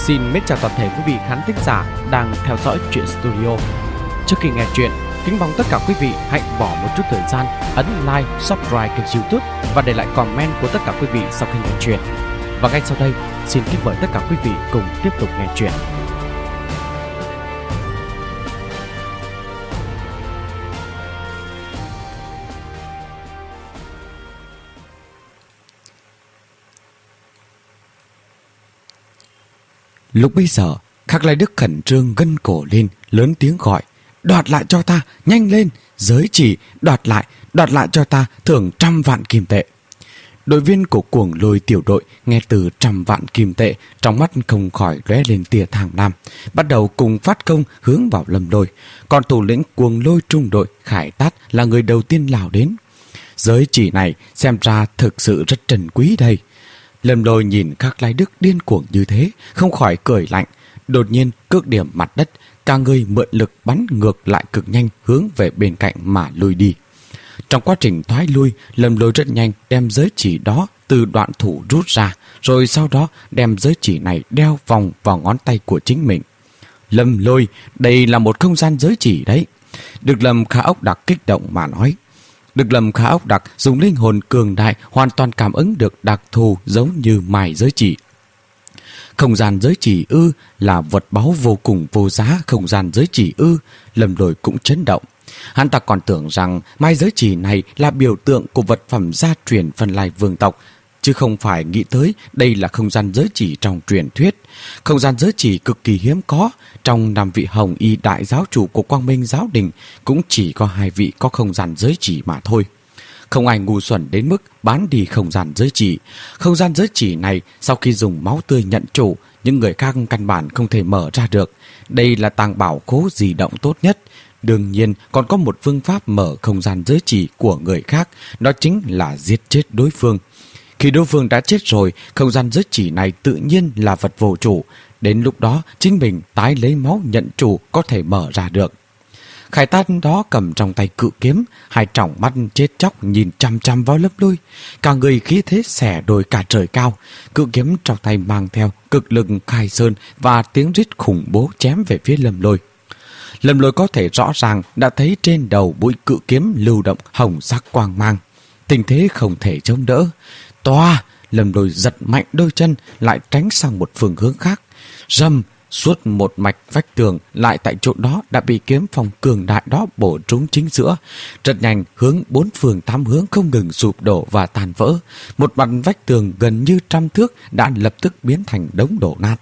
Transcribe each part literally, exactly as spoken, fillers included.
Xin mến chào toàn thể quý vị khán thính giả đang theo dõi Truyện Studio. Trước khi nghe chuyện, kính mong tất cả quý vị hãy bỏ một chút thời gian ấn like, subscribe kênh YouTube và để lại comment của tất cả quý vị sau khi nghe chuyện. Và ngay sau đây, xin kính mời tất cả quý vị cùng tiếp tục nghe chuyện. Lúc bấy giờ, Khắc Lai Đức khẩn trương gân cổ lên, lớn tiếng gọi: "Đoạt lại cho ta, nhanh lên! Giới chỉ, đoạt lại, đoạt lại cho ta, thưởng trăm vạn kim tệ!" Đội viên của Cuồng Lôi tiểu đội nghe từ trăm vạn kim tệ, trong mắt không khỏi lóe lên tia tham lam, bắt đầu cùng phát công hướng vào Lâm Lôi. Còn thủ lĩnh Cuồng Lôi trung đội Khải Tát là người đầu tiên lao đến. Giới chỉ này xem ra thực sự rất trân quý đây. Lâm Lôi nhìn Khắc Lai Đức điên cuồng như thế, không khỏi cười lạnh. Đột nhiên cước điểm mặt đất, cả người mượn lực bắn ngược lại cực nhanh, hướng về bên cạnh mà lùi đi. Trong quá trình thoái lui, Lâm Lôi rất nhanh đem giới chỉ đó từ đoạn thủ rút ra, rồi sau đó đem giới chỉ này đeo vòng vào ngón tay của chính mình. Lâm Lôi, đây là một không gian giới chỉ đấy. Được Lâm Khả Ốc Đặc kích động mà nói. Được Lâm Khả Ốc Đặc dùng linh hồn cường đại hoàn toàn cảm ứng được đặc thù giống như mài giới chỉ. Không gian giới chỉ ư? Là vật báu vô cùng vô giá không gian giới chỉ ư? Lâm Lôi cũng chấn động. Hắn ta còn tưởng rằng mai giới chỉ này là biểu tượng của vật phẩm gia truyền Vân Lai vương tộc, chứ không phải nghĩ tới đây là không gian giới chỉ trong truyền thuyết. Không gian giới chỉ cực kỳ hiếm có. Trong năm vị hồng y đại giáo chủ của Quang Minh giáo đình cũng chỉ có hai vị có không gian giới chỉ mà thôi. Không ai ngu xuẩn đến mức bán đi không gian giới chỉ. Không gian giới chỉ này sau khi dùng máu tươi nhận chủ, những người khác căn bản không thể mở ra được. Đây là tàng bảo khố di động tốt nhất. Đương nhiên còn có một phương pháp mở không gian giới chỉ của người khác, đó chính là giết chết đối phương. Khi đối phương đã chết rồi, không gian giới chỉ này tự nhiên là vật vô chủ. Đến lúc đó chính mình tái lấy máu nhận chủ có thể mở ra được. Khải Tát đó cầm trong tay cự kiếm, hai tròng mắt chết chóc nhìn chăm chăm vào Lâm Lôi, cả người khí thế xẻ đôi cả trời cao. Cự kiếm trong tay mang theo cực lực khai sơn và tiếng rít khủng bố chém về phía Lâm Lôi. Lâm Lôi có thể rõ ràng đã thấy trên đầu mũi cự kiếm lưu động hồng sắc quang mang, tình thế không thể chống đỡ. Toa! Lâm Lôi giật mạnh đôi chân, lại tránh sang một phương hướng khác. Rầm! Suốt một mạch vách tường lại tại chỗ đó đã bị kiếm phong cường đại đó bổ trúng chính giữa. Rất nhanh hướng bốn phương tám hướng không ngừng sụp đổ và tàn vỡ. Một mặt vách tường gần như trăm thước đã lập tức biến thành đống đổ nát.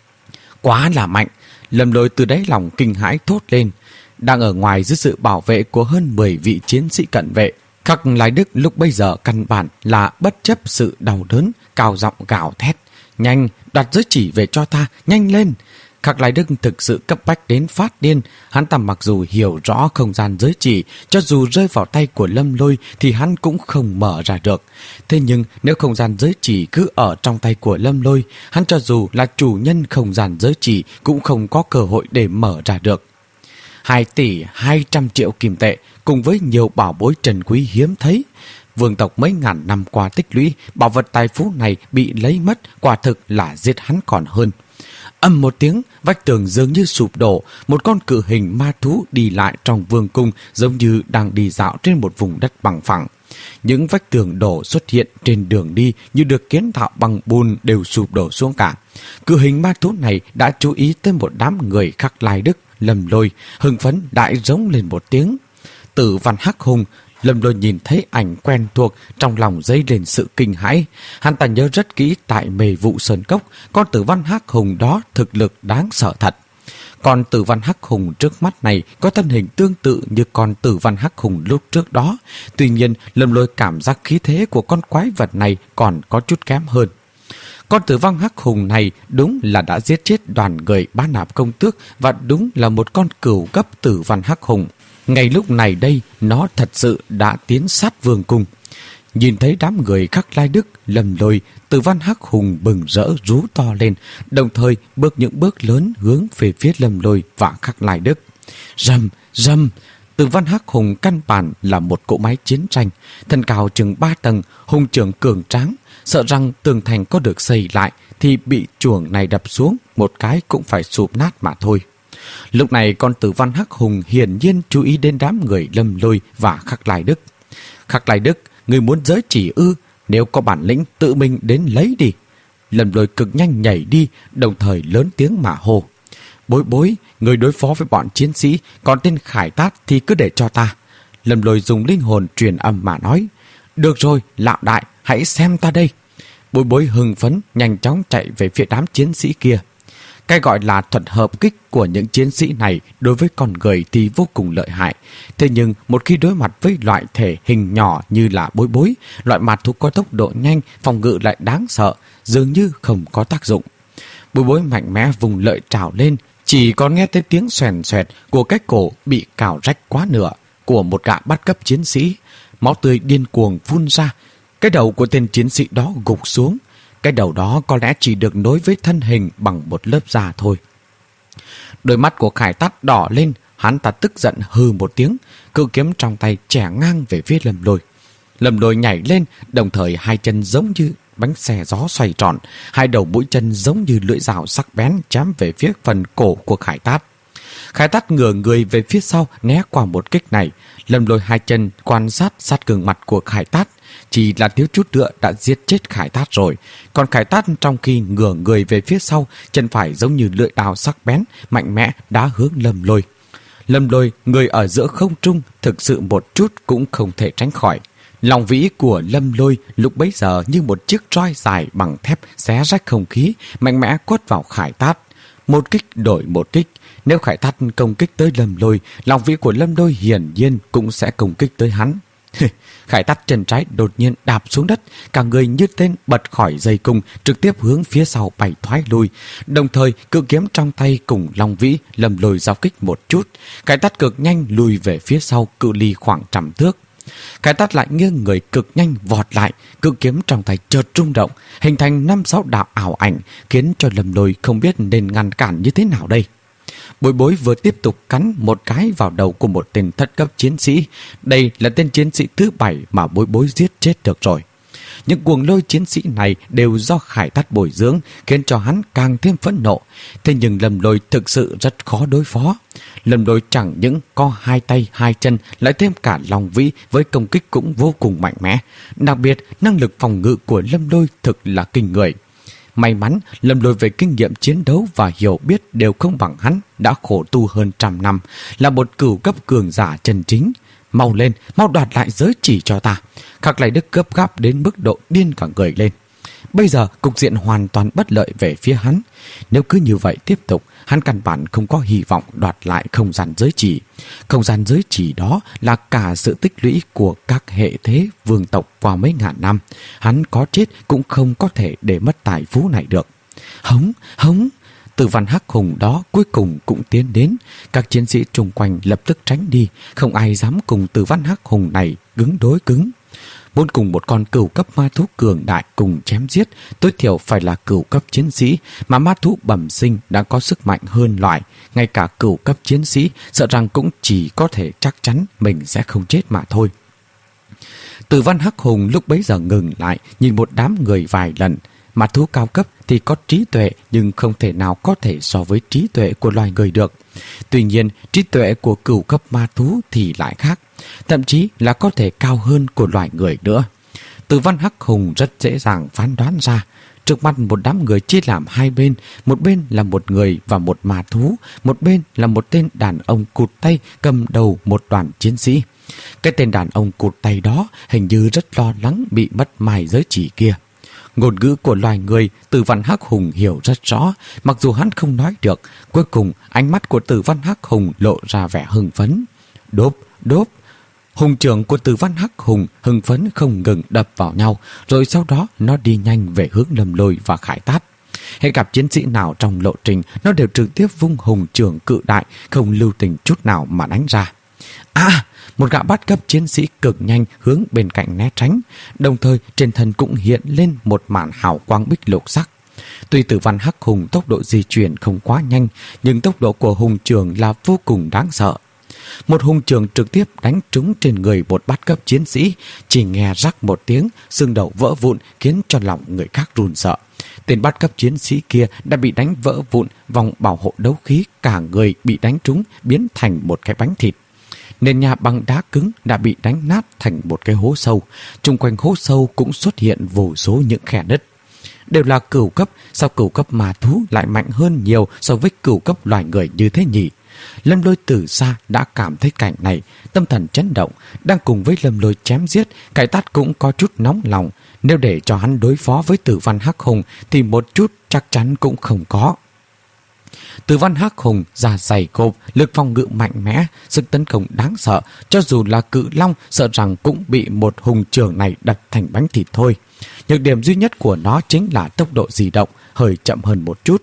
Quá là mạnh! Lâm Lôi từ đáy lòng kinh hãi thốt lên. Đang ở ngoài dưới sự bảo vệ của hơn mười vị chiến sĩ cận vệ, Khắc Lai Đức lúc bây giờ căn bản là bất chấp sự đau đớn, cao giọng gào thét: "Nhanh, đoạt giới chỉ về cho ta, nhanh lên!" Khắc Lai Đức thực sự cấp bách đến phát điên. Hắn ta mặc dù hiểu rõ không gian giới chỉ, cho dù rơi vào tay của Lâm Lôi thì hắn cũng không mở ra được. Thế nhưng nếu không gian giới chỉ cứ ở trong tay của Lâm Lôi, hắn cho dù là chủ nhân không gian giới chỉ cũng không có cơ hội để mở ra được. Hai tỷ hai trăm triệu kim tệ cùng với nhiều bảo bối trân quý hiếm thấy. Vương tộc mấy ngàn năm qua tích lũy, bảo vật tài phú này bị lấy mất, quả thực là giết hắn còn hơn. Ầm một tiếng, vách tường dường như sụp đổ, một con cự hình ma thú đi lại trong vương cung giống như đang đi dạo trên một vùng đất bằng phẳng. Những vách tường đổ xuất hiện trên đường đi như được kiến tạo bằng bùn đều sụp đổ xuống cả. Cự hình ma thú này đã chú ý tới một đám người Khắc Lai Đức. Lâm Lôi hưng phấn đại rống lên một tiếng. Tử Văn Hắc Hùng. Lâm Lôi nhìn thấy ảnh quen thuộc, trong lòng dấy lên sự kinh hãi. Hắn ta nhớ rất kỹ tại Mê Vụ Sơn Cốc, con Tử Văn Hắc Hùng đó thực lực đáng sợ thật. Còn Tử Văn Hắc Hùng trước mắt này có thân hình tương tự như con Tử Văn Hắc Hùng lúc trước đó. Tuy nhiên, Lâm Lôi cảm giác khí thế của con quái vật này còn có chút kém hơn. Con Tử Văn Hắc Hùng này đúng là đã giết chết đoàn người Bá Nạp công tước, và đúng là một con cửu cấp Tử Văn Hắc Hùng. Ngay lúc này đây, nó thật sự đã tiến sát vương cung. Nhìn thấy đám người Khắc Lai Đức, Lâm Lôi, Tử Văn Hắc Hùng bừng rỡ rú to lên, đồng thời bước những bước lớn hướng về phía Lâm Lôi và Khắc Lai Đức. Rầm, rầm! Tử Văn Hắc Hùng căn bản là một cỗ máy chiến tranh, thân cao chừng ba tầng, hùng trưởng cường tráng. sợ rằng tường thành có được xây lại thì bị chuồng này đập xuống một cái cũng phải sụp nát mà thôi. Lúc này con Tử Văn Hắc Hùng hiển nhiên chú ý đến đám người Lâm Lôi và Khắc Lai Đức. Khắc Lai Đức, người muốn giới chỉ ư? Nếu có bản lĩnh tự mình đến lấy đi. Lâm Lôi cực nhanh nhảy đi, đồng thời lớn tiếng mà hô: Bối Bối, người đối phó với bọn chiến sĩ, còn tên Khải Tát thì cứ để cho ta. Lâm Lôi dùng linh hồn truyền âm mà nói: Được rồi, lão đại, hãy xem ta đây. Bối Bối hưng phấn nhanh chóng chạy về phía đám chiến sĩ kia. Cái gọi là thuật hợp kích của những chiến sĩ này đối với con người thì vô cùng lợi hại. Thế nhưng một khi đối mặt với loại thể hình nhỏ như là Bối Bối, loại ma thú có tốc độ nhanh, phòng ngự lại đáng sợ, dường như không có tác dụng. Bối Bối mạnh mẽ vùng lợi trào lên, chỉ còn nghe thấy tiếng xoèn xoẹt của cái cổ bị cào rách quá nửa của một gã bắt cấp chiến sĩ. Máu tươi điên cuồng phun ra. Cái đầu của tên chiến sĩ đó gục xuống. Cái đầu đó có lẽ chỉ được nối với thân hình bằng một lớp da thôi. Đôi mắt của Khải Tát đỏ lên, hắn ta tức giận hừ một tiếng, cự kiếm trong tay chẻ ngang về phía Lâm Lôi. Lâm Lôi nhảy lên, đồng thời hai chân giống như bánh xe gió xoay tròn, hai đầu mũi chân giống như lưỡi dao sắc bén chém về phía phần cổ của Khải Tát. Khải Tát ngửa người về phía sau né qua một kích này. Lâm Lôi hai chân quan sát sát gương mặt của Khải Tát, chỉ là thiếu chút nữa đã giết chết Khải Tát rồi. Còn Khải Tát trong khi ngửa người về phía sau, chân phải giống như lưỡi đao sắc bén mạnh mẽ đá hướng Lâm Lôi. Lâm Lôi, người ở giữa không trung, thực sự một chút cũng không thể tránh khỏi. Lòng vĩ của Lâm Lôi lúc bấy giờ như một chiếc roi dài bằng thép xé rách không khí, mạnh mẽ quất vào Khải Tát. Một kích đổi một kích. Nếu Khải Tát công kích tới Lâm Lôi, lòng vĩ của Lâm Lôi hiển nhiên cũng sẽ công kích tới hắn. Khải Tát chân trái đột nhiên đạp xuống đất, cả người như tên bật khỏi dây cung, trực tiếp hướng phía sau bay thoái lui. Đồng thời cự kiếm trong tay cùng long vĩ Lâm Lôi giao kích một chút. Khải Tát cực nhanh lùi về phía sau, cự ly khoảng trăm thước. Khải Tát lại nghiêng người cực nhanh vọt lại, cự kiếm trong tay chợt rung động, hình thành năm sáu đạo ảo ảnh, khiến cho Lâm Lôi không biết nên ngăn cản như thế nào đây. Bối Bối vừa tiếp tục cắn một cái vào đầu của một tên thất cấp chiến sĩ. Đây là tên chiến sĩ thứ bảy mà Bối Bối giết chết được rồi. Những cuồng lôi chiến sĩ này đều do Khải Tát bồi dưỡng, khiến cho hắn càng thêm phẫn nộ. Thế nhưng Lâm Lôi thực sự rất khó đối phó. Lâm Lôi chẳng những có hai tay hai chân, lại thêm cả lòng vĩ với công kích cũng vô cùng mạnh mẽ. Đặc biệt năng lực phòng ngự của Lâm Lôi thực là kinh người. May mắn Lâm Lôi về kinh nghiệm chiến đấu và hiểu biết đều không bằng hắn, đã khổ tu hơn trăm năm, là một cửu cấp cường giả chân chính. Mau lên, mau đoạt lại giới chỉ cho ta. Khắc Lai Đức gấp gáp đến mức độ điên cả người lên. Bây giờ cục diện hoàn toàn bất lợi về phía hắn. Nếu cứ như vậy tiếp tục, hắn căn bản không có hy vọng đoạt lại không gian giới chỉ. Không gian giới chỉ đó là cả sự tích lũy của các hệ thế vương tộc qua mấy ngàn năm. Hắn có chết cũng không có thể để mất tài phú này được. Hống, hống. Tử Văn Hắc Hùng đó cuối cùng cũng tiến đến. Các chiến sĩ xung quanh lập tức tránh đi, không ai dám cùng Tử Văn Hắc Hùng này cứng đối cứng. Muốn cùng một con cửu cấp ma thú cường đại cùng chém giết, tối thiểu phải là cửu cấp chiến sĩ, mà ma thú bẩm sinh đã có sức mạnh hơn loại. Ngay cả cửu cấp chiến sĩ sợ rằng cũng chỉ có thể chắc chắn mình sẽ không chết mà thôi. Tử Văn Hắc Hùng lúc bấy giờ ngừng lại, nhìn một đám người vài lần. Ma thú cao cấp thì có trí tuệ, nhưng không thể nào có thể so với trí tuệ của loài người được. Tuy nhiên, trí tuệ của cửu cấp ma thú thì lại khác, thậm chí là có thể cao hơn của loài người nữa. Tử Văn Hắc Hùng rất dễ dàng phán đoán ra. Trước mặt một đám người chia làm hai bên, một bên là một người và một ma thú, một bên là một tên đàn ông cụt tay cầm đầu một đoàn chiến sĩ. Cái tên đàn ông cụt tay đó hình như rất lo lắng bị mất mài giới chỉ kia. Ngôn ngữ của loài người Tử Văn Hắc Hùng hiểu rất rõ, mặc dù hắn không nói được. Cuối cùng ánh mắt của Tử Văn Hắc Hùng lộ ra vẻ hưng phấn. Đốp, đốp. Hùng trưởng của Tử Văn Hắc Hùng hưng phấn không ngừng đập vào nhau, rồi sau đó nó đi nhanh về hướng Lâm Lôi và Khải Tát. Hễ gặp chiến sĩ nào trong lộ trình, nó đều trực tiếp vung hùng trưởng cự đại, không lưu tình chút nào mà đánh ra. À! Một gã bắt cấp chiến sĩ cực nhanh hướng bên cạnh né tránh, đồng thời trên thân cũng hiện lên một màn hào quang bích lục sắc. Tuy Tử Văn Hắc Hùng tốc độ di chuyển không quá nhanh, nhưng tốc độ của hùng trường là vô cùng đáng sợ. Một hùng trường trực tiếp đánh trúng trên người một bát cấp chiến sĩ, chỉ nghe rắc một tiếng, xương đầu vỡ vụn khiến cho lòng người khác run sợ. Tên bát cấp chiến sĩ kia đã bị đánh vỡ vụn, vòng bảo hộ đấu khí cả người bị đánh trúng biến thành một cái bánh thịt. Nền nhà bằng đá cứng đã bị đánh nát thành một cái hố sâu, chung quanh hố sâu cũng xuất hiện vô số những khe nứt. Đều là cửu cấp, sao cửu cấp ma thú lại mạnh hơn nhiều so với cửu cấp loài người như thế nhỉ? Lâm Lôi từ xa đã cảm thấy cảnh này, tâm thần chấn động, đang cùng với Lâm Lôi chém giết, Cải Tát cũng có chút nóng lòng. Nếu để cho hắn đối phó với Tử Văn Hắc Hùng thì một chút chắc chắn cũng không có. Tử Văn Hắc Hùng da dày cộp, lực phòng ngự mạnh mẽ, sức tấn công đáng sợ, cho dù là cự long sợ rằng cũng bị một hùng trường này đập thành bánh thịt thôi. Nhược điểm duy nhất của nó chính là tốc độ di động hơi chậm hơn một chút.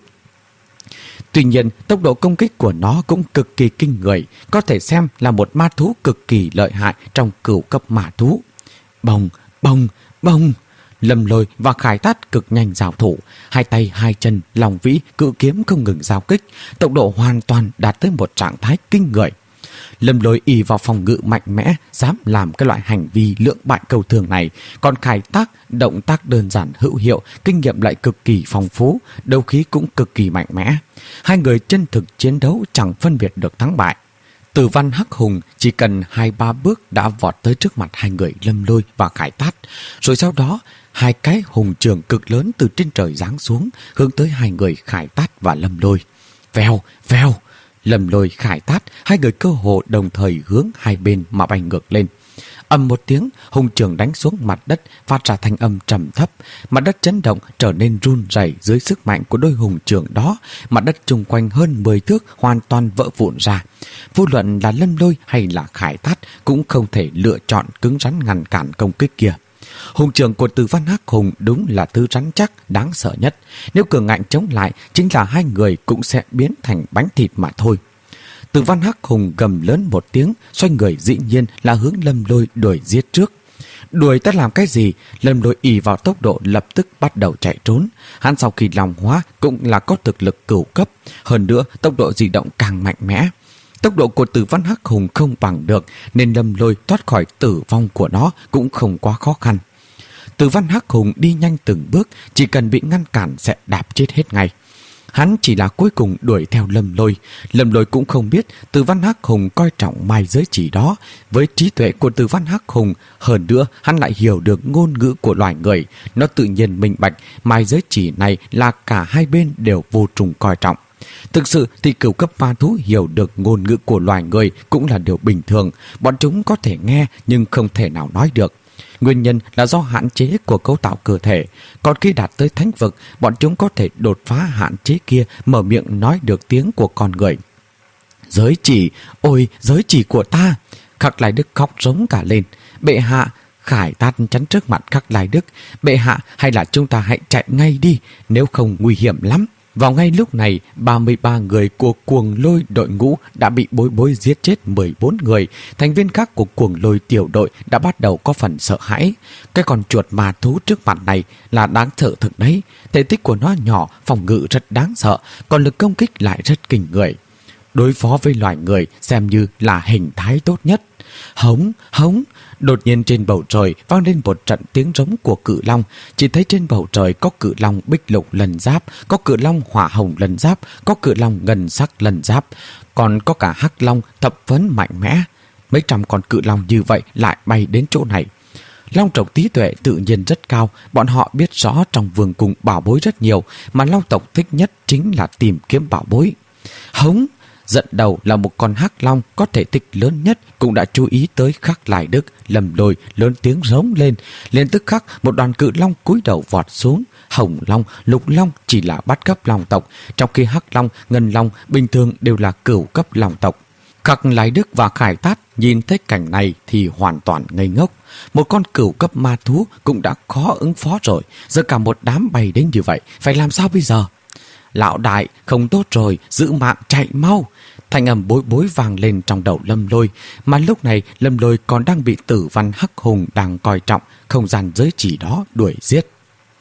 Tuy nhiên, tốc độ công kích của nó cũng cực kỳ kinh người, có thể xem là một ma thú cực kỳ lợi hại trong cửu cấp ma thú. Bồng, bồng, bồng. Lâm Lôi và Khải Tát cực nhanh giao thủ, hai tay hai chân Long Vĩ cự kiếm không ngừng giao kích, tốc độ hoàn toàn đạt tới một trạng thái kinh người. Lâm Lôi ỷ vào phòng ngự mạnh mẽ, dám làm cái loại hành vi lưỡng bại cầu thường này, còn Khải Tát động tác đơn giản hữu hiệu, kinh nghiệm lại cực kỳ phong phú, đấu khí cũng cực kỳ mạnh mẽ. Hai người chân thực chiến đấu chẳng phân biệt được thắng bại. Tử Văn Hắc Hùng chỉ cần hai ba bước đã vọt tới trước mặt hai người Lâm Lôi và Khải Tát, rồi sau đó hai cái hùng trường cực lớn từ trên trời giáng xuống, hướng tới hai người Khải Tát và Lâm Lôi. Vèo, vèo. Lâm Lôi, Khải Tát, hai người cơ hồ đồng thời hướng hai bên mà bay ngược lên. Ầm một tiếng, hùng trường đánh xuống mặt đất, phát ra thanh âm trầm thấp. Mặt đất chấn động trở nên run rẩy dưới sức mạnh của đôi hùng trường đó. Mặt đất chung quanh hơn mười thước hoàn toàn vỡ vụn ra. Vô luận là Lâm Lôi hay là Khải Tát cũng không thể lựa chọn cứng rắn ngăn cản công kích kia. Hùng trường của Tử Văn Hắc Hùng đúng là thứ rắn chắc, đáng sợ nhất. Nếu cường ngạnh chống lại, chính là hai người cũng sẽ biến thành bánh thịt mà thôi. Tử Văn Hắc Hùng gầm lớn một tiếng, xoay người dĩ nhiên là hướng Lâm Lôi đuổi giết trước. Đuổi ta làm cái gì? Lâm Lôi ỷ vào tốc độ lập tức bắt đầu chạy trốn. Hắn sau khi lòng hóa cũng là có thực lực cửu cấp, hơn nữa tốc độ di động càng mạnh mẽ. Tốc độ của Tử Văn Hắc Hùng không bằng được, nên Lâm Lôi thoát khỏi tử vong của nó cũng không quá khó khăn. Tử Văn Hắc Hùng đi nhanh từng bước, chỉ cần bị ngăn cản sẽ đạp chết hết ngay. Hắn chỉ là cuối cùng đuổi theo Lâm Lôi. Lâm Lôi cũng không biết Tử Văn Hắc Hùng coi trọng mai giới chỉ đó. Với trí tuệ của Tử Văn Hắc Hùng, hơn nữa hắn lại hiểu được ngôn ngữ của loài người. Nó tự nhiên minh bạch mai giới chỉ này là cả hai bên đều vô trùng coi trọng. Thực sự thì cửu cấp ma thú hiểu được ngôn ngữ của loài người cũng là điều bình thường. Bọn chúng có thể nghe nhưng không thể nào nói được. Nguyên nhân là do hạn chế của cấu tạo cơ thể. Còn khi đạt tới thánh vực, bọn chúng có thể đột phá hạn chế kia, mở miệng nói được tiếng của con người. Giới chỉ, ôi giới chỉ của ta! Khắc Lai Đức khóc rống cả lên. Bệ hạ! Khải Tát chắn trước mặt Khắc Lai Đức. Bệ hạ, hay là chúng ta hãy chạy ngay đi, nếu không nguy hiểm lắm. Vào ngay lúc này, ba mươi ba người của Cuồng Lôi đội ngũ đã bị Bối Bối giết chết mười bốn người. Thành viên khác của Cuồng Lôi tiểu đội đã bắt đầu có phần sợ hãi. Cái con chuột ma thú trước mặt này là đáng sợ thực đấy. Thể tích của nó nhỏ, phòng ngự rất đáng sợ, còn lực công kích lại rất kinh người. Đối phó với loài người xem như là hình thái tốt nhất. Hống, hống. Đột nhiên trên bầu trời vang lên một trận tiếng rống của cự long. Chỉ thấy trên bầu trời có cự long bích lục lần giáp, có cự long hỏa hồng lần giáp, có cự long ngân sắc lần giáp, còn có cả hắc long thập phấn mạnh mẽ. Mấy trăm con cự long như vậy lại bay đến chỗ này. Long tộc trí tuệ tự nhiên rất cao. Bọn họ biết rõ trong vương cung bảo bối rất nhiều, mà long tộc thích nhất chính là tìm kiếm bảo bối. Hống. Dẫn đầu là một con hắc long có thể tích lớn nhất cũng đã chú ý tới Khắc Lai Đức. Lâm Lôi lớn tiếng rống lên. Liền tức khắc một đoàn cự long cúi đầu vọt xuống. Hồng long, lục long chỉ là bắt cấp long tộc, trong khi hắc long, ngân long bình thường đều là cửu cấp long tộc. Khắc Lai Đức và Khải Tát nhìn thấy cảnh này thì hoàn toàn ngây ngốc. Một con cửu cấp ma thú cũng đã khó ứng phó rồi, giờ cả một đám bay đến như vậy, phải làm sao bây giờ? Lão đại, không tốt rồi, giữ mạng chạy mau. Thanh âm Bối Bối vang lên trong đầu Lâm Lôi, mà lúc này Lâm Lôi còn đang bị Tử Văn Hắc Hùng đang coi trọng không gian giới chỉ đó đuổi giết.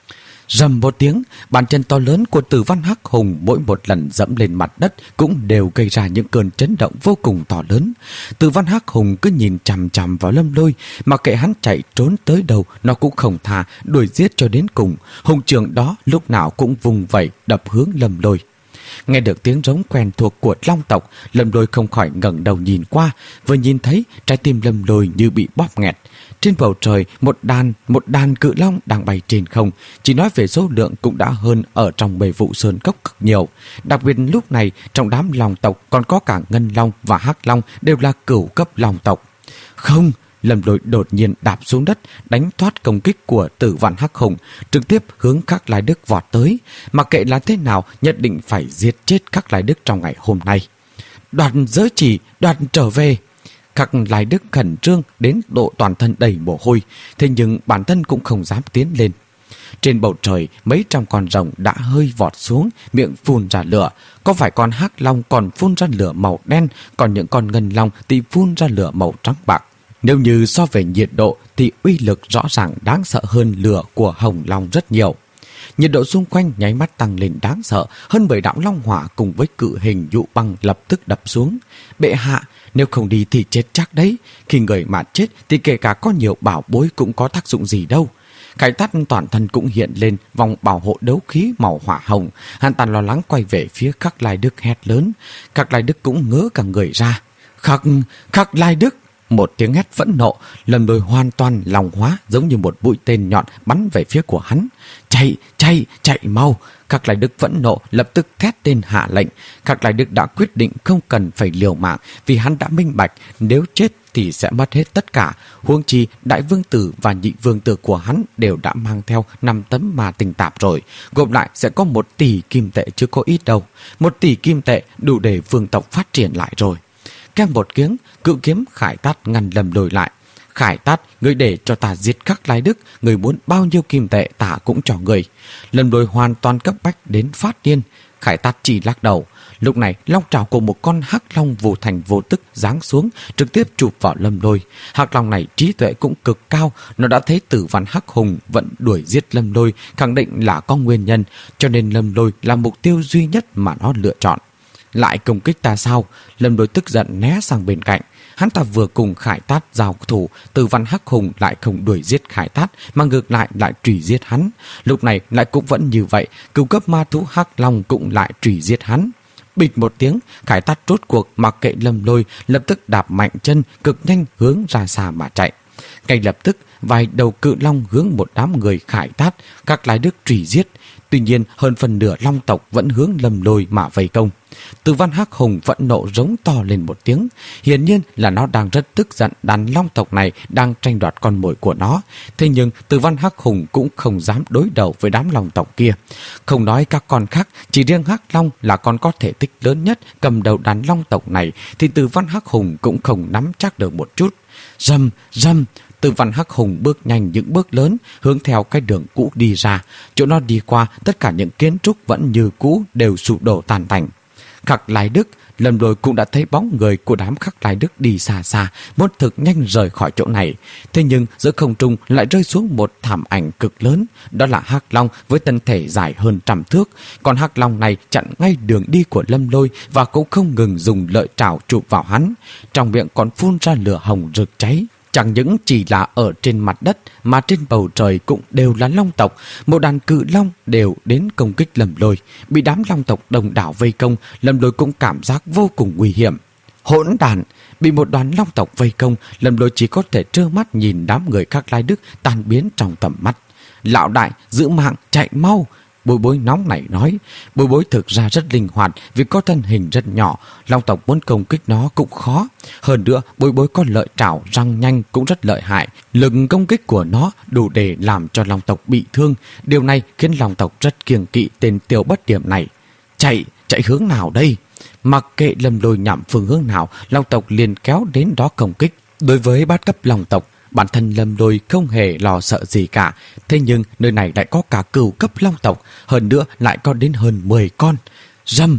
Rầm một tiếng, bàn chân to lớn của Từ Văn Hắc Hùng mỗi một lần dẫm lên mặt đất cũng đều gây ra những cơn chấn động vô cùng to lớn. Từ Văn Hắc Hùng cứ nhìn chằm chằm vào Lâm Lôi, mà kệ hắn chạy trốn tới đâu nó cũng không tha, đuổi giết cho đến cùng. Hùng trưởng đó lúc nào cũng vùng vẫy đập hướng Lâm Lôi. Nghe được tiếng rống quen thuộc của long tộc, Lâm Lôi không khỏi ngẩng đầu nhìn qua, vừa nhìn thấy trái tim Lâm Lôi như bị bóp nghẹt. Trên bầu trời, một đàn, một đàn cự long đang bay trên không, chỉ nói về số lượng cũng đã hơn ở trong bầy vụ sơn cốc cực nhiều. Đặc biệt lúc này, trong đám long tộc còn có cả Ngân Long và Hắc Long đều là cửu cấp long tộc. Không! Lâm Lôi đột nhiên đạp xuống đất, đánh thoát công kích của Tử Văn Hắc Hùng, trực tiếp hướng Khắc Lai Đức vọt tới. Mặc kệ là thế nào, nhất định phải giết chết Khắc Lai Đức trong ngày hôm nay. Đoạt giới chỉ, đoạt trở về. Khắc Lai Đức khẩn trương đến độ toàn thân đầy mồ hôi, thế nhưng bản thân cũng không dám tiến lên. Trên bầu trời, mấy trăm con rồng đã hơi vọt xuống, miệng phun ra lửa. Có phải con Hắc Long còn phun ra lửa màu đen, còn những con Ngân Long thì phun ra lửa màu trắng bạc. Nếu như so về nhiệt độ thì uy lực rõ ràng đáng sợ hơn lửa của Hồng Long rất nhiều. Nhiệt độ xung quanh nháy mắt tăng lên đáng sợ, hơn bởi đạo long hỏa cùng với cự hình dụ băng lập tức đập xuống. Bệ hạ, nếu không đi thì chết chắc đấy. Khi người mà chết thì kể cả có nhiều bảo bối cũng có tác dụng gì đâu. Khải Tát toàn thân cũng hiện lên vòng bảo hộ đấu khí màu hỏa hồng. Hắn ta lo lắng quay về phía Khắc Lai Đức hét lớn. Khắc Lai Đức cũng ngớ cả người ra. Khắc, Khắc Lai Đức! Một tiếng hét phẫn nộ, Lâm Lôi hoàn toàn lòng hóa, giống như một mũi tên nhọn bắn về phía của hắn. Chạy, chạy, chạy mau! Khắc Lai Đức phẫn nộ, lập tức thét tên hạ lệnh. Khắc Lai Đức đã quyết định không cần phải liều mạng, vì hắn đã minh bạch, nếu chết thì sẽ mất hết tất cả. Huống chi đại vương tử và nhị vương tử của hắn đều đã mang theo năm tấm ma tinh tạp rồi, gộp lại sẽ có một tỷ kim tệ chứ có ít đâu. Một tỷ kim tệ đủ để vương tộc phát triển lại rồi. Kém một tiếng, cự kiếm Khải Tát ngăn Lâm Lôi lại. Khải Tát, ngươi để cho ta giết Khắc Lai Đức, ngươi muốn bao nhiêu kim tệ ta cũng cho ngươi. Lâm Lôi hoàn toàn cấp bách đến phát điên. Khải Tát chỉ lắc đầu. Lúc này, long trảo của một con Hắc Long vô thành vô tức giáng xuống, trực tiếp chụp vào Lâm Lôi. Hắc Long này trí tuệ cũng cực cao, nó đã thấy Tử Văn Hắc Hùng vẫn đuổi giết Lâm Lôi, khẳng định là có nguyên nhân, cho nên Lâm Lôi là mục tiêu duy nhất mà nó lựa chọn. Lại công kích ta sao? Lâm Lôi tức giận né sang bên cạnh. Hắn ta vừa cùng Khải Tát giao thủ, Tử Văn Hắc Hùng lại không đuổi giết Khải Tát, mà ngược lại lại truy giết hắn. Lúc này lại cũng vẫn như vậy, cửu cấp ma thú Hắc Long cũng lại truy giết hắn. Bịch một tiếng, Khải Tát rốt cuộc mặc kệ Lâm Lôi, lập tức đạp mạnh chân, cực nhanh hướng ra xa mà chạy. Ngay lập tức, vài đầu cự long hướng một đám người Khải Tát, Khắc Lai Đức truy giết. Tuy nhiên, hơn phần nửa long tộc vẫn hướng Lâm Lôi mà vây công. Tử Văn Hắc Hùng vẫn nộ rống to lên một tiếng. Hiển nhiên là nó đang rất tức giận đàn long tộc này đang tranh đoạt con mồi của nó. Thế nhưng Tử Văn Hắc Hùng cũng không dám đối đầu với đám long tộc kia. Không nói các con khác, chỉ riêng Hắc Long là con có thể tích lớn nhất cầm đầu đàn long tộc này, thì Tử Văn Hắc Hùng cũng không nắm chắc được một chút. Rầm, rầm! Tử Văn Hắc Hùng bước nhanh những bước lớn, hướng theo cái đường cũ đi ra. Chỗ nó đi qua, tất cả những kiến trúc vẫn như cũ đều sụp đổ tàn tành. Khắc Lai Đức, Lâm Lôi cũng đã thấy bóng người của đám Khắc Lai Đức đi xa xa, muốn thực nhanh rời khỏi chỗ này. Thế nhưng giữa không trung lại rơi xuống một thảm ảnh cực lớn, đó là Hắc Long với thân thể dài hơn trăm thước. Còn Hắc Long này chặn ngay đường đi của Lâm Lôi và cũng không ngừng dùng lợi trảo chụp vào hắn, trong miệng còn phun ra lửa hồng rực cháy. Chẳng những chỉ là ở trên mặt đất mà trên bầu trời cũng đều là long tộc. Một đàn cự long đều đến công kích Lâm Lôi. Bị đám long tộc đông đảo vây công, Lâm Lôi cũng cảm giác vô cùng nguy hiểm. Hỗn đàn! Bị một đoàn long tộc vây công, Lâm Lôi chỉ có thể trơ mắt nhìn đám người Khắc Lai Đức tan biến trong tầm mắt. Lão đại, giữ mạng, chạy mau! Bối Bối nóng nảy nói. Bối Bối thực ra rất linh hoạt vì có thân hình rất nhỏ, long tộc muốn công kích nó cũng khó. Hơn nữa, Bối Bối có lợi trảo răng nhanh cũng rất lợi hại. Lực công kích của nó đủ để làm cho long tộc bị thương. Điều này khiến long tộc rất kiêng kỵ tên Tiểu Bất Điểm này. Chạy, chạy hướng nào đây? Mặc kệ Lâm Lôi nhắm phương hướng nào, long tộc liền kéo đến đó công kích. Đối với bát cấp long tộc, bản thân Lâm Lôi không hề lo sợ gì cả. Thế nhưng nơi này lại có cả cửu cấp long tộc, hơn nữa lại có đến hơn mười con. Rầm!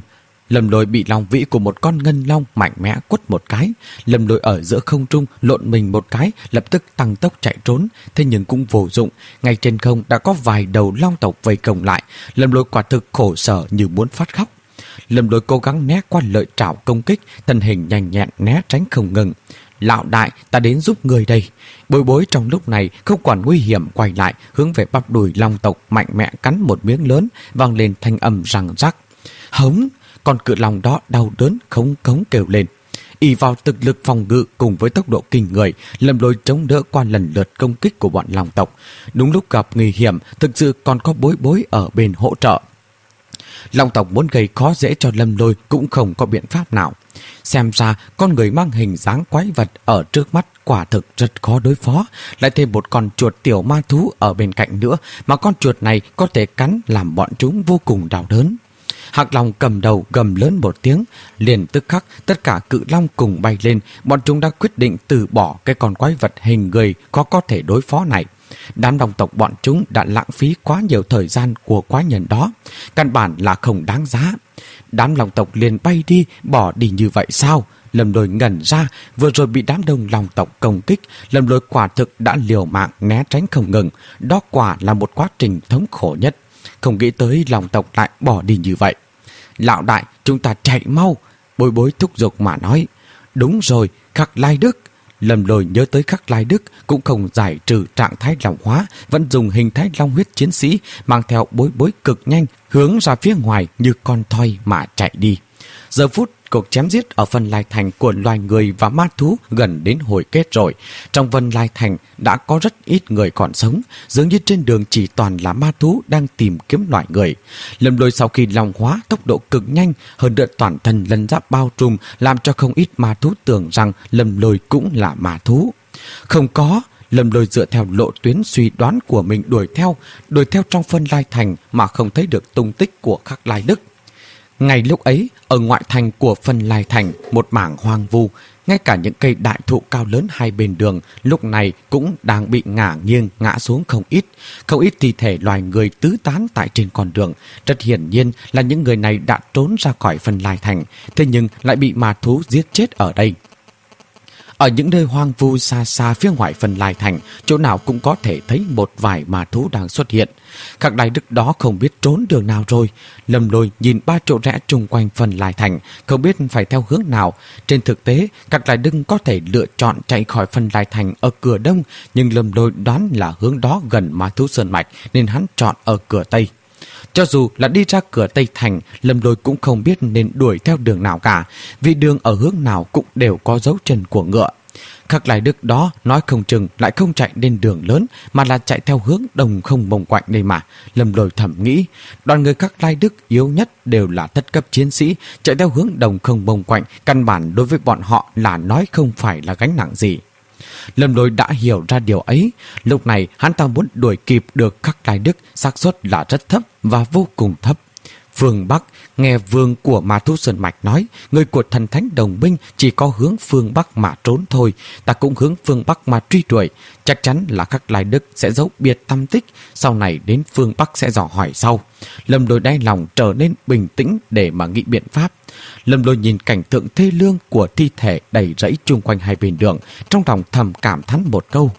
Lâm Lôi bị long vĩ của một con ngân long mạnh mẽ quất một cái. Lâm Lôi ở giữa không trung lộn mình một cái, lập tức tăng tốc chạy trốn. Thế nhưng cũng vô dụng, ngay trên không đã có vài đầu long tộc vây công lại. Lâm Lôi quả thực khổ sở như muốn phát khóc. Lâm Lôi cố gắng né qua lợi trảo công kích, thân hình nhanh nhẹn né tránh không ngừng. Lão đại, ta đến giúp người đây. Bối Bối trong lúc này không quản nguy hiểm quay lại, hướng về bắp đùi long tộc mạnh mẽ cắn một miếng lớn, vang lên thanh âm răng rắc. Hống! Con cự long đó đau đớn khống cống kêu lên. Ỷ vào thực lực phòng ngự cùng với tốc độ kinh người, Lâm Lôi chống đỡ qua lần lượt công kích của bọn long tộc. Đúng lúc gặp nguy hiểm, thực sự còn có Bối Bối ở bên hỗ trợ. Long tộc muốn gây khó dễ cho Lâm Lôi cũng không có biện pháp nào. Xem ra con người mang hình dáng quái vật ở trước mắt quả thực rất khó đối phó. Lại thêm một con chuột tiểu ma thú ở bên cạnh nữa, mà con chuột này có thể cắn làm bọn chúng vô cùng đau đớn. Hạc Long cầm đầu gầm lớn một tiếng, liền tức khắc tất cả cự long cùng bay lên. Bọn chúng đã quyết định từ bỏ cái con quái vật hình người có có thể đối phó này. Đám long tộc bọn chúng đã lãng phí quá nhiều thời gian của quái nhân đó, căn bản là không đáng giá. Đám long tộc liền bay đi, bỏ đi như vậy sao? Lâm Lôi ngẩn ra, vừa rồi bị đám đông long tộc công kích, Lâm Lôi quả thực đã liều mạng né tránh không ngừng. Đó quả là một quá trình thống khổ nhất. Không nghĩ tới long tộc lại bỏ đi như vậy. Lão đại, chúng ta chạy mau. Bối Bối thúc giục mà nói. Đúng rồi, Khắc Lai Đức. Lâm Lôi nhớ tới Khắc Lai Đức cũng không giải trừ trạng thái long hóa, vẫn dùng hình thái long huyết chiến sĩ, mang theo Bối Bối cực nhanh, hướng ra phía ngoài như con thoi mà chạy đi. Giờ phút cuộc chém giết ở Vân Lai Thành của loài người và ma thú gần đến hồi kết rồi. Trong Vân Lai Thành đã có rất ít người còn sống, dường như trên đường chỉ toàn là ma thú đang tìm kiếm loài người. Lâm Lôi sau khi long hóa tốc độ cực nhanh, hơn nữa toàn thân lân giáp bao trùm, làm cho không ít ma thú tưởng rằng Lâm Lôi cũng là ma thú. Không có, Lâm Lôi dựa theo lộ tuyến suy đoán của mình đuổi theo, đuổi theo trong Vân Lai Thành mà không thấy được tung tích của Khắc Lai Đức. Ngay lúc ấy, ở ngoại thành của Vân Lai Thành, một mảng hoang vu, ngay cả những cây đại thụ cao lớn hai bên đường lúc này cũng đang bị ngả nghiêng ngã xuống không ít. Không ít thi thể loài người tứ tán tại trên con đường. Rất hiển nhiên là những người này đã trốn ra khỏi Vân Lai Thành, thế nhưng lại bị ma thú giết chết ở đây. Ở những nơi hoang vu xa xa phía ngoài Vân Lai Thành, chỗ nào cũng có thể thấy một vài ma thú đang xuất hiện. Khắc Lai Đức đó không biết trốn đường nào rồi. Lâm Lôi nhìn ba chỗ rẽ chung quanh Vân Lai Thành, không biết phải theo hướng nào. Trên thực tế, Khắc Lai Đức có thể lựa chọn chạy khỏi Vân Lai Thành ở cửa đông, nhưng Lâm Lôi đoán là hướng đó gần ma thú sơn mạch nên hắn chọn ở cửa tây. Cho dù là đi ra cửa Tây Thành, Lâm Lôi cũng không biết nên đuổi theo đường nào cả, vì đường ở hướng nào cũng đều có dấu chân của ngựa. Khắc Lai Đức đó nói không chừng lại không chạy lên đường lớn mà là chạy theo hướng đồng không bồng quạnh đây mà. Lâm Lôi thầm nghĩ, đoàn người Khắc Lai Đức yếu nhất đều là thất cấp chiến sĩ, chạy theo hướng đồng không bồng quạnh, căn bản đối với bọn họ là nói không phải là gánh nặng gì. Lâm Lôi đã hiểu ra điều ấy. Lúc này hắn ta muốn đuổi kịp được Khắc Lai Đức, xác suất là rất thấp và vô cùng thấp. Phương Bắc, nghe vương của ma thú sơn mạch nói, người của thần thánh đồng minh chỉ có hướng phương Bắc mà trốn thôi. Ta cũng hướng phương Bắc mà truy đuổi. Chắc chắn là Khắc Lai Đức sẽ giấu biệt tăm tích, sau này đến phương Bắc sẽ dò hỏi sau. Lâm Lôi đáy lòng trở nên bình tĩnh để mà nghĩ biện pháp. Lâm Lôi nhìn cảnh tượng thê lương của thi thể đầy rẫy chung quanh hai bên đường, trong lòng thầm cảm thán một câu.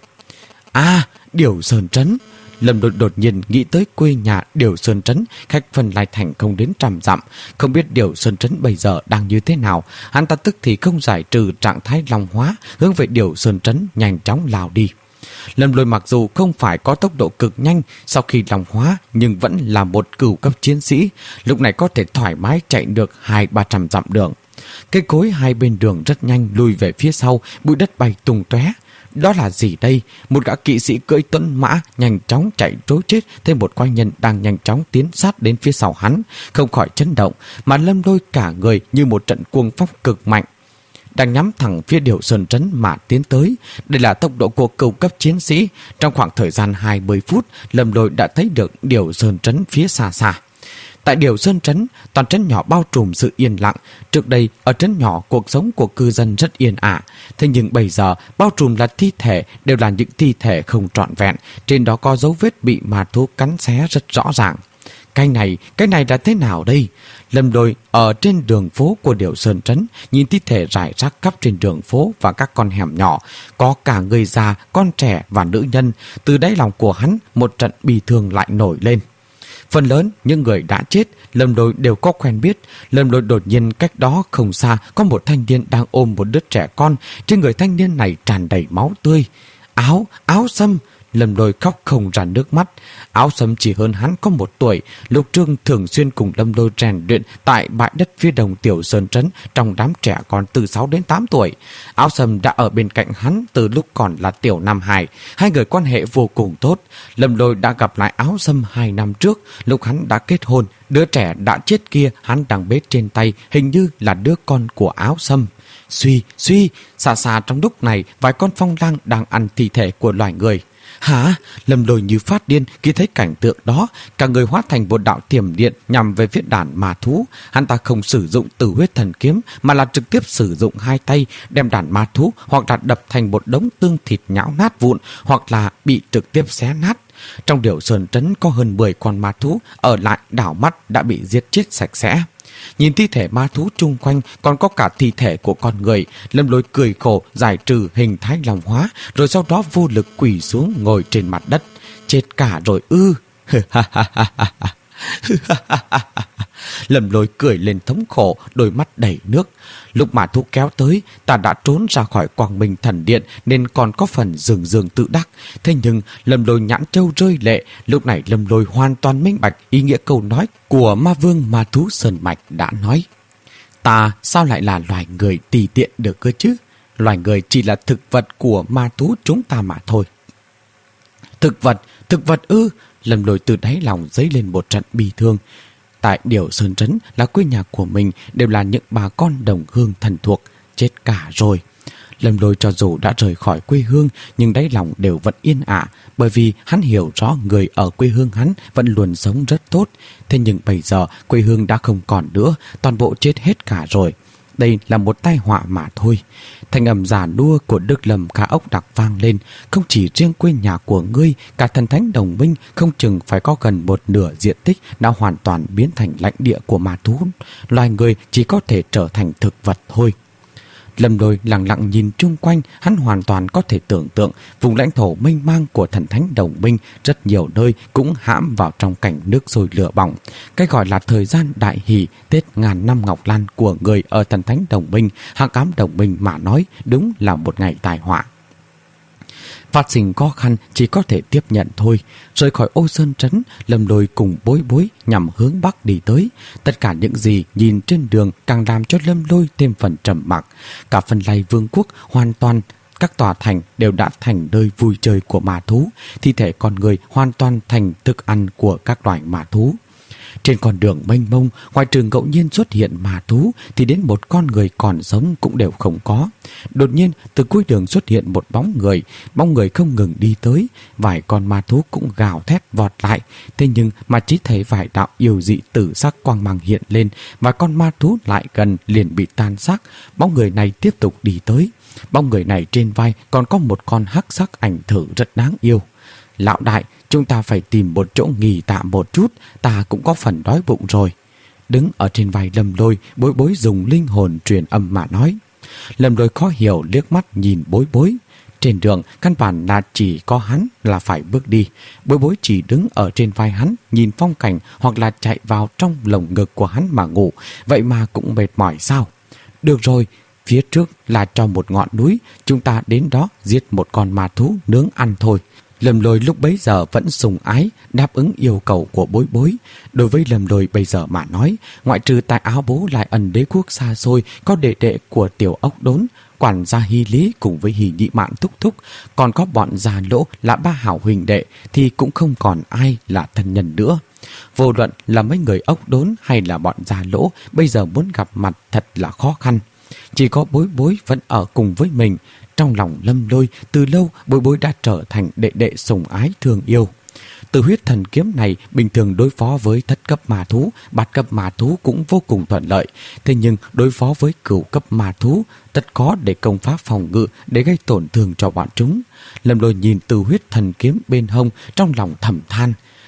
À, Điều Sơn Trấn. Lâm Lôi đột nhiên nghĩ tới quê nhà Điều Sơn Trấn, cách Vân Lai Thành không đến trăm dặm. Không biết Điều Sơn Trấn bây giờ đang như thế nào. Hắn ta tức thì không giải trừ trạng thái long hóa, hướng về Điều Sơn Trấn nhanh chóng lao đi. Lâm Lôi mặc dù không phải có tốc độ cực nhanh sau khi long hóa, nhưng vẫn là một cửu cấp chiến sĩ, lúc này có thể thoải mái chạy được hai ba trăm dặm đường. Cây cối hai bên đường rất nhanh lùi về phía sau, bụi đất bay tung tóe. Đó là gì đây? Một gã kỵ sĩ cưỡi tuấn mã nhanh chóng chạy trối chết, thêm một quái nhân đang nhanh chóng tiến sát đến phía sau hắn, không khỏi chấn động, mà Lâm Lôi cả người như một trận cuồng phong cực mạnh, đang nhắm thẳng phía Điều Sơn Trấn mà tiến tới. Đây là tốc độ của cửu cấp chiến sĩ. Trong khoảng thời gian hai mươi phút, Lâm Lôi đã thấy được Điều Sơn Trấn phía xa xa. Tại Điều Sơn Trấn, toàn trấn nhỏ bao trùm sự yên lặng. Trước đây, ở trấn nhỏ cuộc sống của cư dân rất yên ả. Thế nhưng bây giờ, bao trùm là thi thể, đều là những thi thể không trọn vẹn. Trên đó có dấu vết bị ma thú cắn xé rất rõ ràng. Cái này, cái này là thế nào đây? Lâm Lôi ở trên đường phố của Điểu Sơn Trấn, nhìn thi thể rải rác khắp trên đường phố và các con hẻm nhỏ, có cả người già, con trẻ và nữ nhân. Từ đáy lòng của hắn, một trận bi thương lại nổi lên. Phần lớn những người đã chết, Lâm Lôi đều có quen biết. Lâm Lôi đột nhiên cách đó không xa có một thanh niên đang ôm một đứa trẻ con. Trên người thanh niên này tràn đầy máu tươi. Áo, áo Sâm. Lâm Lôi khóc không ra nước mắt. Áo Sâm chỉ hơn hắn có một tuổi. Lục Trương thường xuyên cùng Lâm Lôi rèn luyện tại bãi đất phía đồng Tiểu Sơn Trấn trong đám trẻ con từ sáu đến tám tuổi. Áo Sâm đã ở bên cạnh hắn từ lúc còn là tiểu nam hài. Hai người quan hệ vô cùng tốt. Lâm Lôi đã gặp lại Áo Sâm hai năm trước, lúc hắn đã kết hôn. Đứa trẻ đã chết kia hắn đang bế trên tay, hình như là đứa con của Áo Sâm. Suy, suy, xa xa trong lúc này vài con phong lang đang ăn thi thể của loài người. Hả? Lâm Lôi như phát điên khi thấy cảnh tượng đó, cả người hóa thành một đạo thiểm điện nhằm về phía đàn ma thú. Hắn ta không sử dụng tử huyết thần kiếm mà là trực tiếp sử dụng hai tay đem đàn ma thú hoặc là đập thành một đống tương thịt nhão nát vụn, hoặc là bị trực tiếp xé nát. Trong Điểu Sơn Trấn có hơn mười con ma thú ở lại đảo mắt đã bị giết chết sạch sẽ. Nhìn thi thể ma thú chung quanh còn có cả thi thể của con người, Lâm Lôi cười khổ giải trừ hình thái long hóa, rồi sau đó vô lực quỳ xuống ngồi trên mặt đất. Chết cả rồi ư? Lâm Lôi cười lên thống khổ, đôi mắt đầy nước. Lúc mà thú kéo tới, ta đã trốn ra khỏi Quang Minh Thần Điện nên còn có phần dường dường tự đắc. Thế nhưng Lâm Lôi nhãn châu rơi lệ. Lúc này Lâm Lôi hoàn toàn minh bạch ý nghĩa câu nói của ma vương ma thú Sơn Mạch đã nói. Ta sao lại là loài người tùy tiện được cơ chứ? Loài người chỉ là thực vật của ma thú chúng ta mà thôi. Thực vật, thực vật ư? Lâm Lôi từ đáy lòng dấy lên một trận bi thương. Tại Điểu Sơn Trấn là quê nhà của mình, đều là những bà con đồng hương thân thuộc. Chết cả rồi. Lâm Lôi cho dù đã rời khỏi quê hương, nhưng đáy lòng đều vẫn yên ả, bởi vì hắn hiểu rõ người ở quê hương hắn vẫn luôn sống rất tốt. Thế nhưng bây giờ quê hương đã không còn nữa, toàn bộ chết hết cả rồi. Đây là một tai họa mà thôi. Thanh âm già nua của Đức Lâm Ca Ốc Đặc vang lên. Không chỉ riêng quê nhà của ngươi, cả thần thánh đồng minh không chừng phải có gần một nửa diện tích đã hoàn toàn biến thành lãnh địa của ma thú. Loài người chỉ có thể trở thành thực vật thôi. Lâm Lôi lặng lặng nhìn chung quanh, hắn hoàn toàn có thể tưởng tượng vùng lãnh thổ mênh mang của thần thánh đồng minh rất nhiều nơi cũng hãm vào trong cảnh nước sôi lửa bỏng. Cái gọi là thời gian đại hỷ, Tết ngàn năm ngọc lan của người ở thần thánh đồng minh, hắc ám đồng minh mà nói đúng là một ngày tai họa. Phát sinh khó khăn chỉ có thể tiếp nhận thôi. Rời khỏi Ô Sơn Trấn, Lâm Lôi cùng Bối Bối nhằm hướng Bắc đi tới. Tất cả những gì nhìn trên đường càng làm cho Lâm Lôi thêm phần trầm mặc. Cả Phân Lai Vương quốc hoàn toàn, các tòa thành đều đã thành nơi vui chơi của ma thú. Thi thể con người hoàn toàn thành thức ăn của các loài ma thú. Trên con đường mênh mông, ngoài trừ ngẫu nhiên xuất hiện ma thú thì đến một con người còn sống cũng đều không có. Đột nhiên từ cuối đường xuất hiện một bóng người. Bóng người không ngừng đi tới. Vài con ma thú cũng gào thét vọt lại. Thế nhưng mà chỉ thấy vài đạo yêu dị tử sắc quang mang hiện lên, và con ma thú lại gần liền bị tan xác. Bóng người này tiếp tục đi tới. Bóng người này trên vai còn có một con hắc sắc ảnh thử rất đáng yêu. Lão đại, chúng ta phải tìm một chỗ nghỉ tạm một chút, ta cũng có phần đói bụng rồi. Đứng ở trên vai Lâm Lôi, Bối Bối dùng linh hồn truyền âm mà nói. Lâm Lôi khó hiểu liếc mắt nhìn Bối Bối. Trên đường, căn bản là chỉ có hắn là phải bước đi. Bối Bối chỉ đứng ở trên vai hắn, nhìn phong cảnh hoặc là chạy vào trong lồng ngực của hắn mà ngủ. Vậy mà cũng mệt mỏi sao? Được rồi, phía trước là cho một ngọn núi, chúng ta đến đó giết một con ma thú nướng ăn thôi. Lâm Lôi lúc bấy giờ vẫn sùng ái đáp ứng yêu cầu của Bối Bối. Đối với Lâm Lôi bây giờ mà nói, ngoại trừ tại Áo Bố Lại Ẩn đế quốc xa xôi có đệ đệ của Tiểu Ốc Đốn, quản gia Hy Lý cùng với Hỷ Nhị Mạn thúc thúc, còn có bọn già Lỗ là ba hảo huỳnh đệ, thì cũng không còn ai là thân nhân nữa. Vô luận là mấy người Ốc Đốn hay là bọn già Lỗ, bây giờ muốn gặp mặt thật là khó khăn. Chỉ có Bối Bối vẫn ở cùng với mình. Trong lòng Lâm Lôi, từ lâu Bối Bối đã trở thành đệ đệ sủng ái thương yêu. Từ huyết thần kiếm này bình thường đối phó với thất cấp ma thú, bát cấp ma thú cũng vô cùng thuận lợi. Thế nhưng đối phó với cửu cấp ma thú, tất khó để công pháp phòng ngự để gây tổn thương cho bọn chúng. Lâm Lôi nhìn từ huyết thần kiếm bên hông, trong lòng thầm than.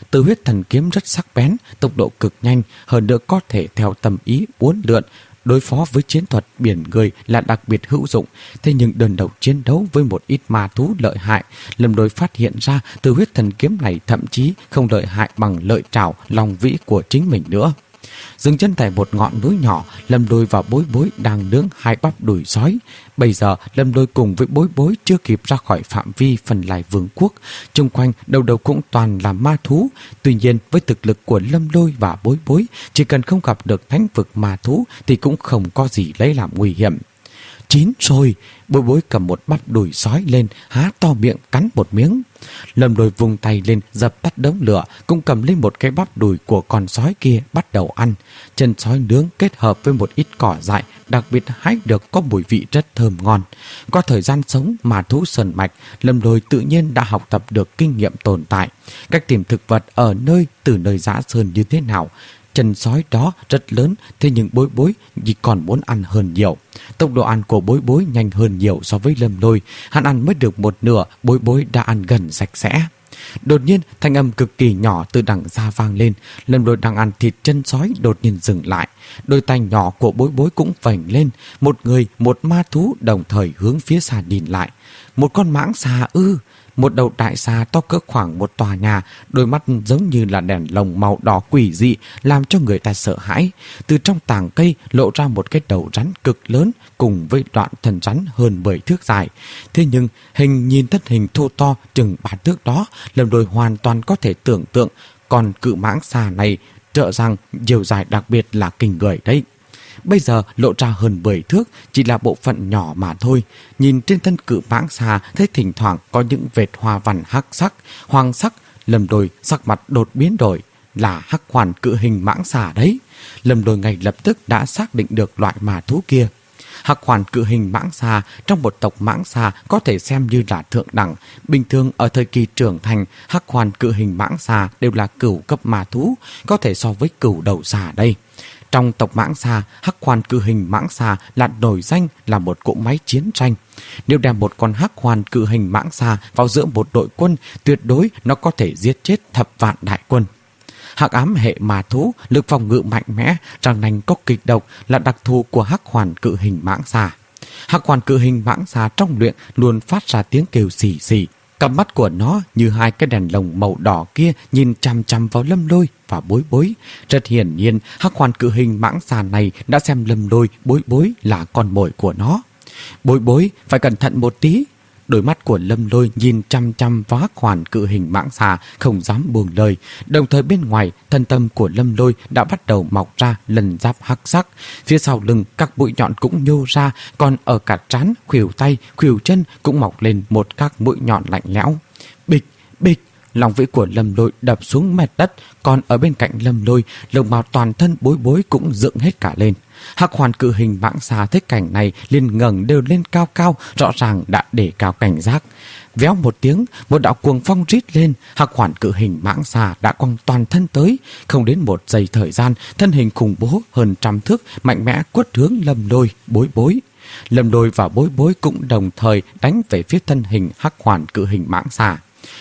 Từ huyết thần kiếm rất sắc bén, tốc độ cực nhanh, hơn nữa có thể theo tâm ý uốn lượn, đối phó với chiến thuật biển người là đặc biệt hữu dụng. Thế nhưng đơn độc chiến đấu với một ít ma thú lợi hại, Lâm Lôi phát hiện ra từ huyết thần kiếm này thậm chí không lợi hại bằng lợi trảo long vĩ của chính mình nữa. Dừng chân tại một ngọn núi nhỏ, Lâm Lôi và Bối Bối đang nướng hai bắp đùi sói. Bây giờ Lâm Lôi cùng với Bối Bối chưa kịp ra khỏi phạm vi Phần Lai Vương quốc, xung quanh đầu đầu cũng toàn là ma thú. Tuy nhiên với thực lực của Lâm Lôi và Bối Bối, chỉ cần không gặp được thánh vực ma thú thì cũng không có gì lấy làm nguy hiểm. Chín rồi, Bối Bối cầm một bắp đùi sói lên, há to miệng cắn một miếng. Lâm Lôi vùng tay lên dập tắt đống lửa, cũng cầm lên một cái bắp đùi của con sói kia bắt đầu ăn. Chân sói nướng kết hợp với một ít cỏ dại, đặc biệt hái được có mùi vị rất thơm ngon. Qua thời gian sống mà thú sơn mạch, Lâm Lôi tự nhiên đã học tập được kinh nghiệm tồn tại, cách tìm thực vật ở nơi từ nơi dã sơn như thế nào. Chân sói đó rất lớn, thế nhưng Bối Bối chỉ còn muốn ăn hơn nhiều. Tốc độ ăn của Bối Bối nhanh hơn nhiều so với Lâm Lôi. Hắn ăn mới được một nửa, Bối Bối đã ăn gần sạch sẽ. Đột nhiên thanh âm cực kỳ nhỏ từ đằng xa vang lên. Lâm Lôi đang ăn thịt chân sói đột nhiên dừng lại. Đôi tay nhỏ của Bối Bối cũng vành lên. Một người, một ma thú đồng thời hướng phía xa nhìn lại. Một con mãng xà ư. Một đầu đại xà to cỡ khoảng một tòa nhà, đôi mắt giống như là đèn lồng màu đỏ quỷ dị, làm cho người ta sợ hãi. Từ trong tàng cây lộ ra một cái đầu rắn cực lớn cùng với đoạn thân rắn hơn mười thước dài. Thế nhưng hình nhìn thân hình thô to chừng ba thước đó, Lâm Lôi hoàn toàn có thể tưởng tượng còn cự mãng xà này trợ rằng chiều dài đặc biệt là kinh người đấy. Bây giờ lộ ra hơn mười thước, chỉ là bộ phận nhỏ mà thôi. Nhìn trên thân cự mãng xà, thấy thỉnh thoảng có những vệt hoa văn hắc sắc, hoàng sắc. Lâm Lôi sắc mặt đột biến đổi, là hắc hoàn cự hình mãng xà đấy. Lâm Lôi ngay lập tức đã xác định được loại ma thú kia. Hắc hoàn cự hình mãng xà trong một tộc mãng xà có thể xem như là thượng đẳng. Bình thường ở thời kỳ trưởng thành, hắc hoàn cự hình mãng xà đều là cửu cấp ma thú, có thể so với cửu đầu xà đây. Trong tộc mãng xà, hắc hoàn cự hình mãng xà là nổi danh là một cỗ máy chiến tranh. Nếu đem một con hắc hoàn cự hình mãng xà vào giữa một đội quân, tuyệt đối nó có thể giết chết thập vạn đại quân. Hắc ám hệ ma thú, lực phòng ngự mạnh mẽ, răng nanh có kịch độc là đặc thù của hắc hoàn cự hình mãng xà. Hắc hoàn cự hình mãng xà trong luyện luôn phát ra tiếng kêu xì xì. Cặp mắt của nó như hai cái đèn lồng màu đỏ kia nhìn chằm chằm vào Lâm Lôi và Bối Bối. Rất hiển nhiên, hắc hoàn cự hình mãng xà này đã xem Lâm Lôi, Bối Bối là con mồi của nó. Bối Bối phải cẩn thận một tí. Đôi mắt của Lâm Lôi nhìn chăm chăm vào hắc hoàn cự hình mãng xà, không dám buông lời. Đồng thời bên ngoài, thân tâm của Lâm Lôi đã bắt đầu mọc ra lần giáp hắc sắc. Phía sau lưng các mũi nhọn cũng nhô ra, còn ở cả trán, khuỷu tay, khuỷu chân cũng mọc lên một các mũi nhọn lạnh lẽo. Bịch, bịch. Lòng vĩ của Lâm Lôi đập xuống mặt đất, còn ở bên cạnh Lâm Lôi, lông mao toàn thân Bối Bối cũng dựng hết cả lên. Hắc hoàn cự hình mãng xà thấy cảnh này liền ngẩng đều lên cao cao, rõ ràng đã để cao cảnh giác. Véo một tiếng, một đạo cuồng phong rít lên, hắc hoàn cự hình mãng xà đã quăng toàn thân tới. Không đến một giây thời gian, thân hình khủng bố hơn trăm thước mạnh mẽ quất hướng Lâm Lôi, Bối Bối. Lâm Lôi và Bối Bối cũng đồng thời đánh về phía thân hình hắc hoàn cự hình mãng xà.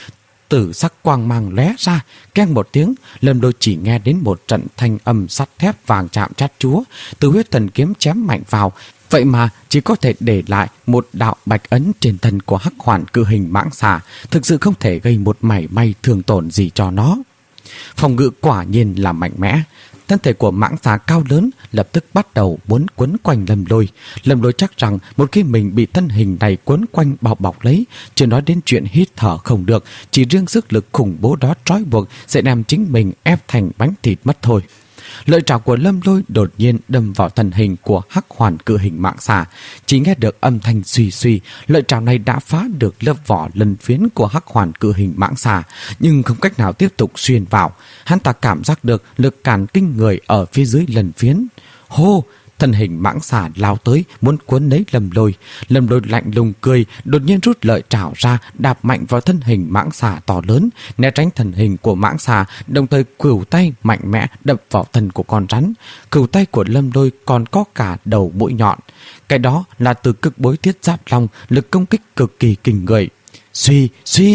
Tử sắc quang mang lóe ra, keng một tiếng, Lâm Lôi chỉ nghe đến một trận thanh âm sắt thép vàng chạm chát chúa, từ huyết thần kiếm chém mạnh vào, vậy mà chỉ có thể để lại một đạo bạch ấn trên thân của hắc hoàn cự hình mãng xà, thực sự không thể gây một mảy may thương tổn gì cho nó. Phòng ngự quả nhiên là mạnh mẽ. Thân thể của mãng xà cao lớn lập tức bắt đầu muốn quấn quanh Lâm Lôi. Lâm Lôi chắc rằng một khi mình bị thân hình này quấn quanh bao bọc lấy, chưa nói đến chuyện hít thở không được, chỉ riêng sức lực khủng bố đó trói buộc sẽ đem chính mình ép thành bánh thịt mất thôi. Lợi trảo của Lâm Lôi đột nhiên đâm vào thân hình của hắc hoàn cự hình mãng xà. Chỉ nghe được âm thanh suy suy, lợi trảo này đã phá được lớp vỏ lân phiến của hắc hoàn cự hình mãng xà, nhưng không cách nào tiếp tục xuyên vào. Hắn ta cảm giác được lực cản kinh người ở phía dưới lân phiến. Hô! Thân hình mãng xà lao tới muốn cuốn lấy Lâm Lôi. Lâm Lôi lạnh lùng cười, đột nhiên rút lợi trảo ra, đạp mạnh vào thân hình mãng xà to lớn, né tránh thân hình của mãng xà, đồng thời khuỷu tay mạnh mẽ đập vào thân của con rắn. Khuỷu tay của Lâm Lôi còn có cả đầu mũi nhọn. Cái đó là từ cực bối thiết giáp long, lực công kích cực kỳ kinh người. Suy, suy!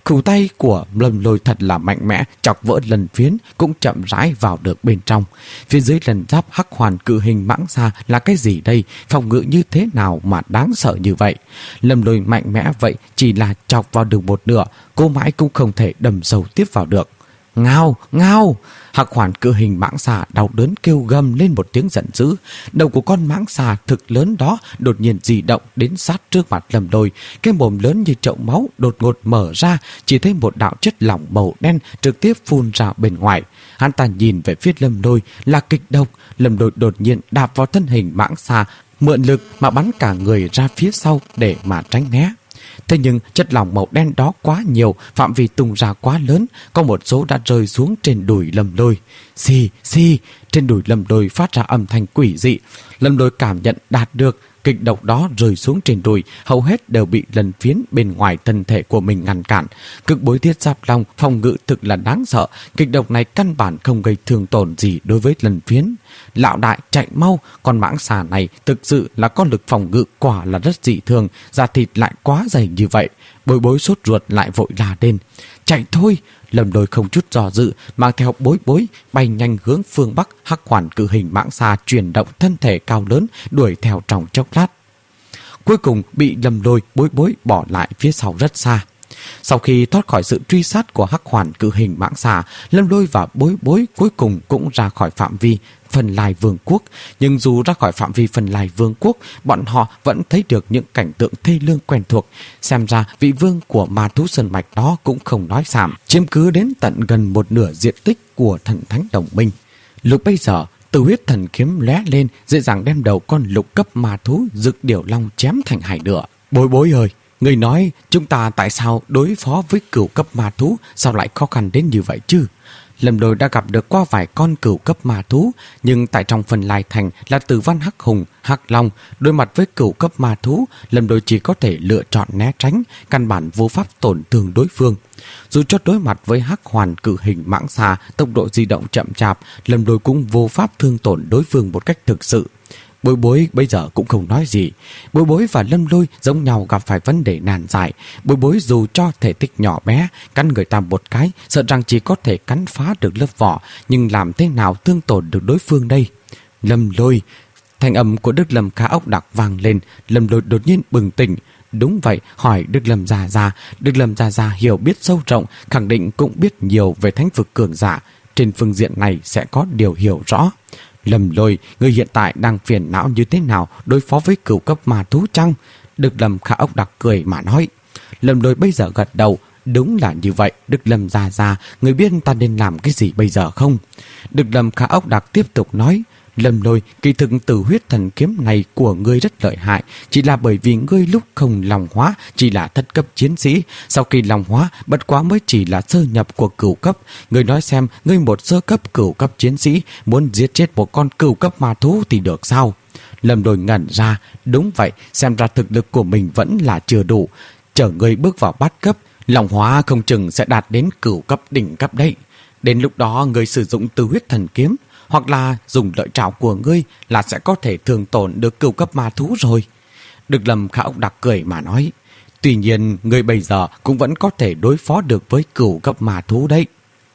Khủ tay của Lâm Lôi thật là mạnh mẽ, chọc vỡ lần phiến cũng chậm rãi vào được bên trong. Phía dưới lần giáp hắc hoàn cự hình mãng xà là cái gì đây? Phòng ngự như thế nào mà đáng sợ như vậy? Lâm Lôi mạnh mẽ vậy chỉ là chọc vào được một nửa, cô mãi cũng không thể đâm sâu tiếp vào được. Ngao, ngao! Hắc hoàn cự hình mãng xà đau đớn kêu gầm lên một tiếng giận dữ. Đầu của con mãng xà thực lớn đó đột nhiên dị động đến sát trước mặt Lâm Lôi. Cái mồm lớn như chậu máu đột ngột mở ra, chỉ thấy một đạo chất lỏng màu đen trực tiếp phun ra bên ngoài. Hắn ta nhìn về phía Lâm Lôi là kịch độc. Lâm Lôi đột nhiên đạp vào thân hình mãng xà, mượn lực mà bắn cả người ra phía sau để mà tránh né. Thế nhưng chất lỏng màu đen đó quá nhiều, phạm vi tung ra quá lớn, có một số đã rơi xuống trên đùi Lâm Lôi. Xì, xì, trên đùi Lâm Lôi phát ra âm thanh quỷ dị. Lâm Lôi cảm nhận đạt được kịch độc đó rơi xuống trên đùi, hầu hết đều bị lần phiến bên ngoài thân thể của mình ngăn cản. Cực bối thiết giáp long phòng ngự thực là đáng sợ, kịch độc này căn bản không gây thương tổn gì đối với lần phiến. Lão đại chạy mau, con mãng xà này thực sự là con lực phòng ngự quả là rất dị thường, da thịt lại quá dày như vậy. Bối bối sốt ruột lại vội la lên. Chạy thôi! Lâm Lôi không chút do dự, mang theo bối bối bay nhanh hướng phương bắc. Hắc hoàn cự hình mãng xà chuyển động thân thể cao lớn đuổi theo trong chốc lát. Cuối cùng bị Lâm Lôi bối bối bỏ lại phía sau rất xa. Sau khi thoát khỏi sự truy sát của hắc hoàn cự hình mãng xà, Lâm Lôi và bối bối cuối cùng cũng ra khỏi phạm vi Phần Lai Vương quốc. Nhưng dù ra khỏi phạm vi Phần Lai Vương quốc, bọn họ vẫn thấy được những cảnh tượng thê lương quen thuộc. Xem ra vị vương của ma thú sơn mạch đó cũng không nói xàm, chiếm cứ đến tận gần một nửa diện tích của thần thánh đồng minh. Lúc bây giờ, Tử huyết thần kiếm lóe lên, dễ dàng đem đầu con lục cấp ma thú Dực Điểu Long chém thành hai nửa. Bối bối ơi, người nói chúng ta tại sao đối phó với cửu cấp ma thú sao lại khó khăn đến như vậy chứ? Lâm Lôi đã gặp được qua vài con cửu cấp ma thú, nhưng tại trong Phần Lai Thành là Tử Văn Hắc Hùng, Hắc Long, đối mặt với cửu cấp ma thú, Lâm Lôi chỉ có thể lựa chọn né tránh, căn bản vô pháp tổn thương đối phương. Dù cho đối mặt với hắc hoàn cự hình mãng xà, tốc độ di động chậm chạp, Lâm Lôi cũng vô pháp thương tổn đối phương một cách thực sự. Bối bối bây giờ cũng không nói gì. Bối bối và Lâm Lôi giống nhau gặp phải vấn đề nan giải. Bối bối dù cho thể tích nhỏ bé, cắn người ta một cái, sợ rằng chỉ có thể cắn phá được lớp vỏ, nhưng làm thế nào thương tổn được đối phương đây? Lâm Lôi, thanh âm của Đức Lâm Khá Ốc Đặc vang lên. Lâm Lôi đột nhiên bừng tỉnh. Đúng vậy, hỏi Đức Lâm Gia Gia. Đức Lâm Gia Gia hiểu biết sâu rộng, khẳng định cũng biết nhiều về thánh vực cường giả. Trên phương diện này sẽ có điều hiểu rõ. Lâm Lôi, người hiện tại đang phiền não như thế nào đối phó với cửu cấp ma thú chăng? Đức Lâm Khá Ốc Đặc cười mà nói. Lâm Lôi bây giờ gật đầu. Đúng là như vậy, Đức Lâm Gia Gia, người biết ta nên làm cái gì bây giờ không? Đức Lâm Khá Ốc Đặc tiếp tục nói. Lâm Lôi, kỳ thực Tử huyết thần kiếm này của ngươi rất lợi hại, chỉ là bởi vì ngươi lúc không lòng hóa chỉ là thất cấp chiến sĩ, sau khi lòng hóa bất quá mới chỉ là sơ nhập của cửu cấp. Ngươi nói xem, ngươi một sơ cấp cửu cấp chiến sĩ muốn giết chết một con cửu cấp ma thú thì được sao? Lâm Lôi ngẩn ra. Đúng vậy, xem ra thực lực của mình vẫn là chưa đủ. Chờ ngươi bước vào bát cấp, lòng hóa không chừng sẽ đạt đến cửu cấp đỉnh cấp đấy. Đến lúc đó ngươi sử dụng Tử huyết thần kiếm hoặc là dùng lợi trảo của ngươi là sẽ có thể thương tổn được cửu cấp ma thú rồi. Đức Lâm Khá Ốc Đặc cười mà nói. Tuy nhiên, ngươi bây giờ cũng vẫn có thể đối phó được với cửu cấp ma thú đấy.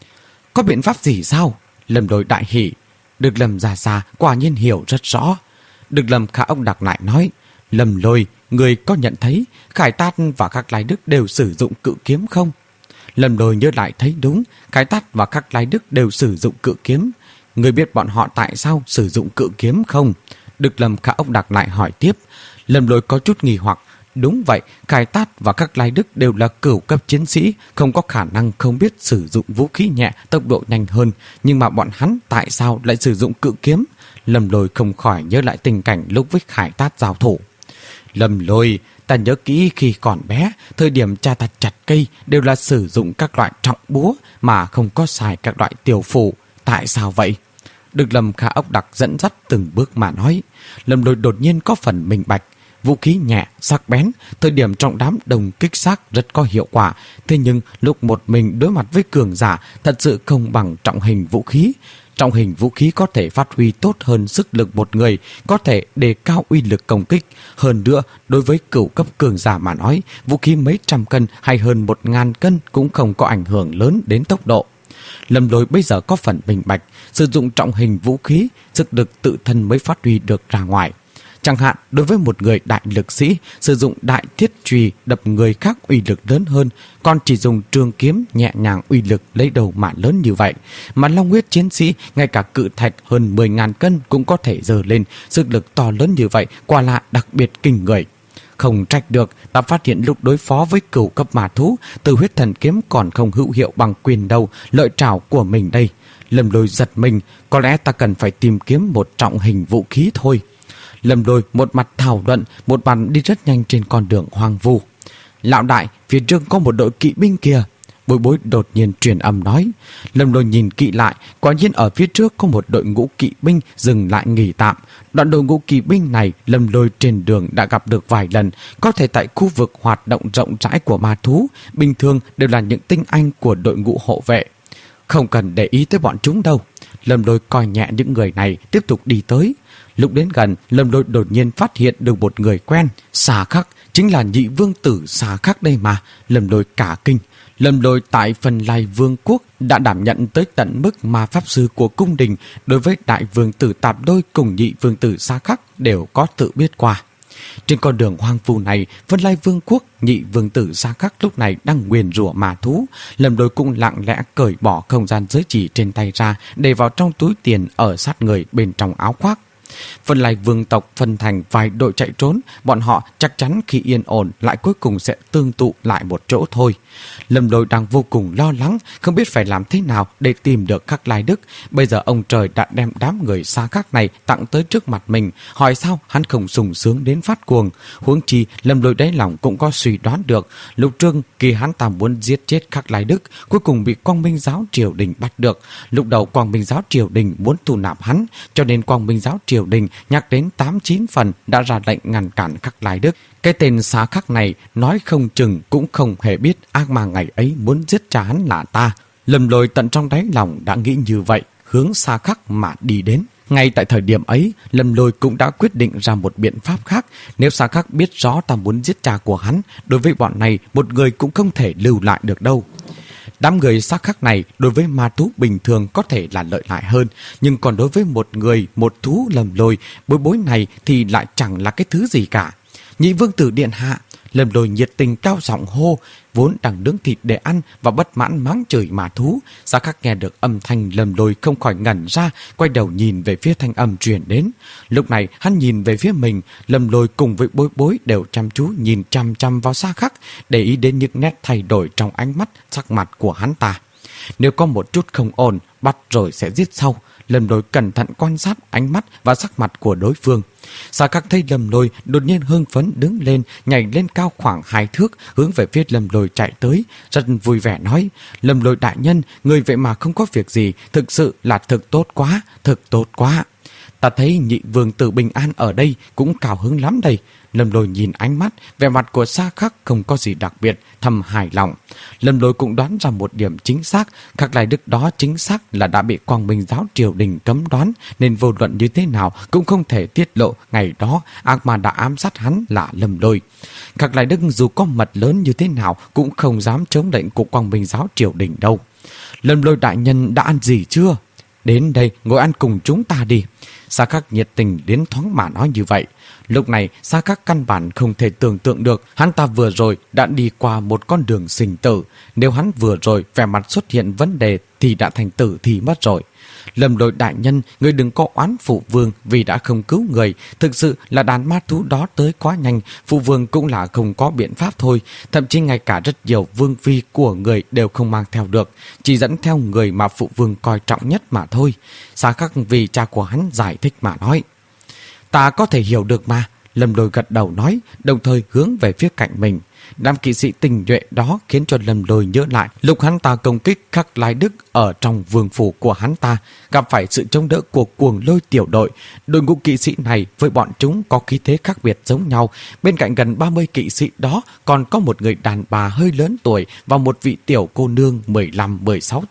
Có biện pháp gì sao? Lâm Lôi đại hỉ. Đức Lâm Gia Gia quả nhiên hiểu rất rõ. Đức Lâm Khá Ốc Đặc lại nói. Lâm Lôi, ngươi có nhận thấy Khải Tát và Khắc Lai Đức đều sử dụng cự kiếm không? Lâm Lôi nhớ lại thấy đúng, Khải Tát và Khắc Lai Đức đều sử dụng cự kiếm. Ngươi biết bọn họ tại sao sử dụng cự kiếm không? Đức Lâm Khá Ốc Đặc lại hỏi tiếp. Lâm Lôi có chút nghi hoặc. Đúng vậy, Khải Tát và Khắc Lai Đức đều là cửu cấp chiến sĩ, không có khả năng không biết sử dụng vũ khí nhẹ, tốc độ nhanh hơn. Nhưng mà bọn hắn tại sao lại sử dụng cự kiếm? Lâm Lôi không khỏi nhớ lại tình cảnh lúc với Khải Tát giao thủ. Lâm Lôi, ta nhớ kỹ khi còn bé, thời điểm cha ta chặt cây đều là sử dụng các loại trọng búa mà không có xài các loại tiểu phủ. Tại sao vậy? Đức Lâm Khá Ốc Đặc dẫn dắt từng bước mà nói. Lâm Lôi đột nhiên có phần minh bạch. Vũ khí nhẹ, sắc bén, thời điểm trong đám đồng kích xác rất có hiệu quả. Thế nhưng lúc một mình đối mặt với cường giả thật sự không bằng trọng hình vũ khí. Trọng hình vũ khí có thể phát huy tốt hơn sức lực một người, có thể đề cao uy lực công kích. Hơn nữa, đối với cửu cấp cường giả mà nói, vũ khí mấy trăm cân hay hơn một ngàn cân cũng không có ảnh hưởng lớn đến tốc độ. Lâm Lôi bây giờ có phần minh bạch, sử dụng trọng hình vũ khí, sức lực tự thân mới phát huy được ra ngoài. Chẳng hạn, đối với một người đại lực sĩ, sử dụng đại thiết chùy đập người khác uy lực lớn hơn, còn chỉ dùng trường kiếm nhẹ nhàng uy lực lấy đầu mà lớn như vậy. Mà Long huyết chiến sĩ, ngay cả cự thạch hơn mười ngàn cân cũng có thể giơ lên, sức lực to lớn như vậy, quả là đặc biệt kinh người. Không trách được, ta phát hiện lúc đối phó với cửu cấp ma thú, Từ huyết thần kiếm còn không hữu hiệu bằng quyền đầu, lợi trảo của mình đây. Lâm Lôi giật mình, có lẽ ta cần phải tìm kiếm một trọng hình vũ khí thôi. Lâm Lôi một mặt thảo luận, một mặt đi rất nhanh trên con đường hoang vu. Lão đại, phía trước có một đội kỵ binh kìa. Bối Bối đột nhiên truyền âm nói. Lâm Lôi nhìn kỹ lại, quả nhiên ở phía trước có một đội ngũ kỵ binh dừng lại nghỉ tạm. Đoạn đội ngũ kỵ binh này Lâm Lôi trên đường đã gặp được vài lần, có thể tại khu vực hoạt động rộng rãi của ma thú, bình thường đều là những tinh anh của đội ngũ hộ vệ. Không cần để ý tới bọn chúng đâu. Lâm Lôi coi nhẹ những người này, tiếp tục đi tới. Lúc đến gần, Lâm Lôi đột nhiên phát hiện được một người quen. Xà Khắc, chính là nhị vương tử Xà Khắc đây mà. Lâm Lôi cả kinh. Lâm Lôi tại Phần Lai Vương quốc đã đảm nhận tới tận mức mà pháp sư của cung đình đối với đại vương tử Tạp Đôi cùng nhị vương tử Xà Khắc đều có tự biết qua. Trên con đường hoang vu này, Vân Lai Vương quốc, nhị vương tử Xà Khắc lúc này đang nguyền rủa ma thú. Lâm Lôi cũng lặng lẽ cởi bỏ không gian giới chỉ trên tay ra, để vào trong túi tiền ở sát người bên trong áo khoác. Vân Lai vương tộc phân thành vài đội chạy trốn, bọn họ chắc chắn khi yên ổn lại cuối cùng sẽ tương tụ lại một chỗ thôi. Lâm Lôi đang vô cùng lo lắng, không biết phải làm thế nào để tìm được Khắc Lai Đức. Bây giờ ông trời đã đem đám người Xà Khắc này tặng tới trước mặt mình, hỏi sao hắn không sung sướng đến phát cuồng. Huống chi Lâm Lôi đáy lòng cũng có suy đoán được, lúc trước khi hắn ta muốn giết chết Khắc Lai Đức, cuối cùng bị Quang Minh giáo triều đình bắt được. Lúc đầu Quang Minh giáo triều đình muốn thu nạp hắn, cho nên Quang Minh giáo triều đình nhắc đến tám chín phần đã ra lệnh ngăn cản Khắc Lai Đức. Cái tên Xà Khắc này nói không chừng cũng không hề biết ác ma ngày ấy muốn giết cha hắn là ta. Lâm Lôi tận trong đáy lòng đã nghĩ như vậy, hướng Xà Khắc mà đi đến. Ngay tại thời điểm ấy, Lâm Lôi cũng đã quyết định ra một biện pháp khác. Nếu Xà Khắc biết rõ ta muốn giết cha của hắn, đối với bọn này một người cũng không thể lưu lại được đâu. Đám người Xà Khắc này đối với ma thú bình thường có thể là lợi hại hơn, nhưng còn đối với một người, một thú Lâm Lôi, Bối Bối này thì lại chẳng là cái thứ gì cả. Nhị vương tử điện hạ, Lâm Lôi nhiệt tình cao giọng hô, vốn đang nướng thịt để ăn và bất mãn mắng chửi ma thú. Xà Khắc nghe được âm thanh Lâm Lôi không khỏi ngẩn ra, quay đầu nhìn về phía thanh âm truyền đến. Lúc này hắn nhìn về phía mình, Lâm Lôi cùng với Bối Bối đều chăm chú nhìn chăm chăm vào Xà Khắc, để ý đến những nét thay đổi trong ánh mắt, sắc mặt của hắn ta. Nếu có một chút không ổn, bắt rồi sẽ giết sau. Lâm Lôi cẩn thận quan sát ánh mắt và sắc mặt của đối phương. Xà Khắc thấy Lâm Lôi đột nhiên hưng phấn đứng lên, nhảy lên cao khoảng hai thước, hướng về phía Lâm Lôi chạy tới, rất vui vẻ nói: Lâm Lôi đại nhân, người vậy mà không có việc gì, thực sự là thực tốt quá, thực tốt quá. Ta thấy nhị vương tử bình an ở đây cũng cao hứng lắm đây. Lâm Lôi nhìn ánh mắt, vẻ mặt của Xà Khắc không có gì đặc biệt, thầm hài lòng. Lâm Lôi cũng đoán ra một điểm chính xác, Khắc Lai Đức đó chính xác là đã bị Quang Minh giáo triều đình cấm đoán, nên vô luận như thế nào cũng không thể tiết lộ ngày đó ác ma đã ám sát hắn là Lâm Lôi. Khắc Lai Đức dù có mật lớn như thế nào cũng không dám chống lệnh của Quang Minh giáo triều đình đâu. Lâm Lôi đại nhân đã ăn gì chưa? Đến đây ngồi ăn cùng chúng ta đi. Xà Khắc nhiệt tình đến thoáng mà nói như vậy. Lúc này Xà Khắc căn bản không thể tưởng tượng được hắn ta vừa rồi đã đi qua một con đường sinh tử. Nếu hắn vừa rồi vẻ mặt xuất hiện vấn đề thì đã thành tử thì mất rồi. Lâm Lôi đại nhân, người đừng có oán phụ vương vì đã không cứu người. Thực sự là đàn ma thú đó tới quá nhanh, phụ vương cũng là không có biện pháp thôi. Thậm chí ngay cả rất nhiều vương phi của người đều không mang theo được, chỉ dẫn theo người mà phụ vương coi trọng nhất mà thôi. Xà Khắc vì cha của hắn giải thích mà nói. Ta có thể hiểu được mà. Lâm Lôi gật đầu nói, đồng thời hướng về phía cạnh mình. Đám kỵ sĩ tình nhuệ đó khiến cho Lâm Lôi nhớ lại lúc hắn ta công kích Khắc Lai Đức ở trong vương phủ của hắn ta, gặp phải sự chống đỡ của Cuồng Lôi tiểu đội. Đội ngũ kỵ sĩ này với bọn chúng có khí thế khác biệt giống nhau. Bên cạnh gần ba mươi kỵ sĩ đó còn có một người đàn bà hơi lớn tuổi và một vị tiểu cô nương mười lăm mười sáu tuổi.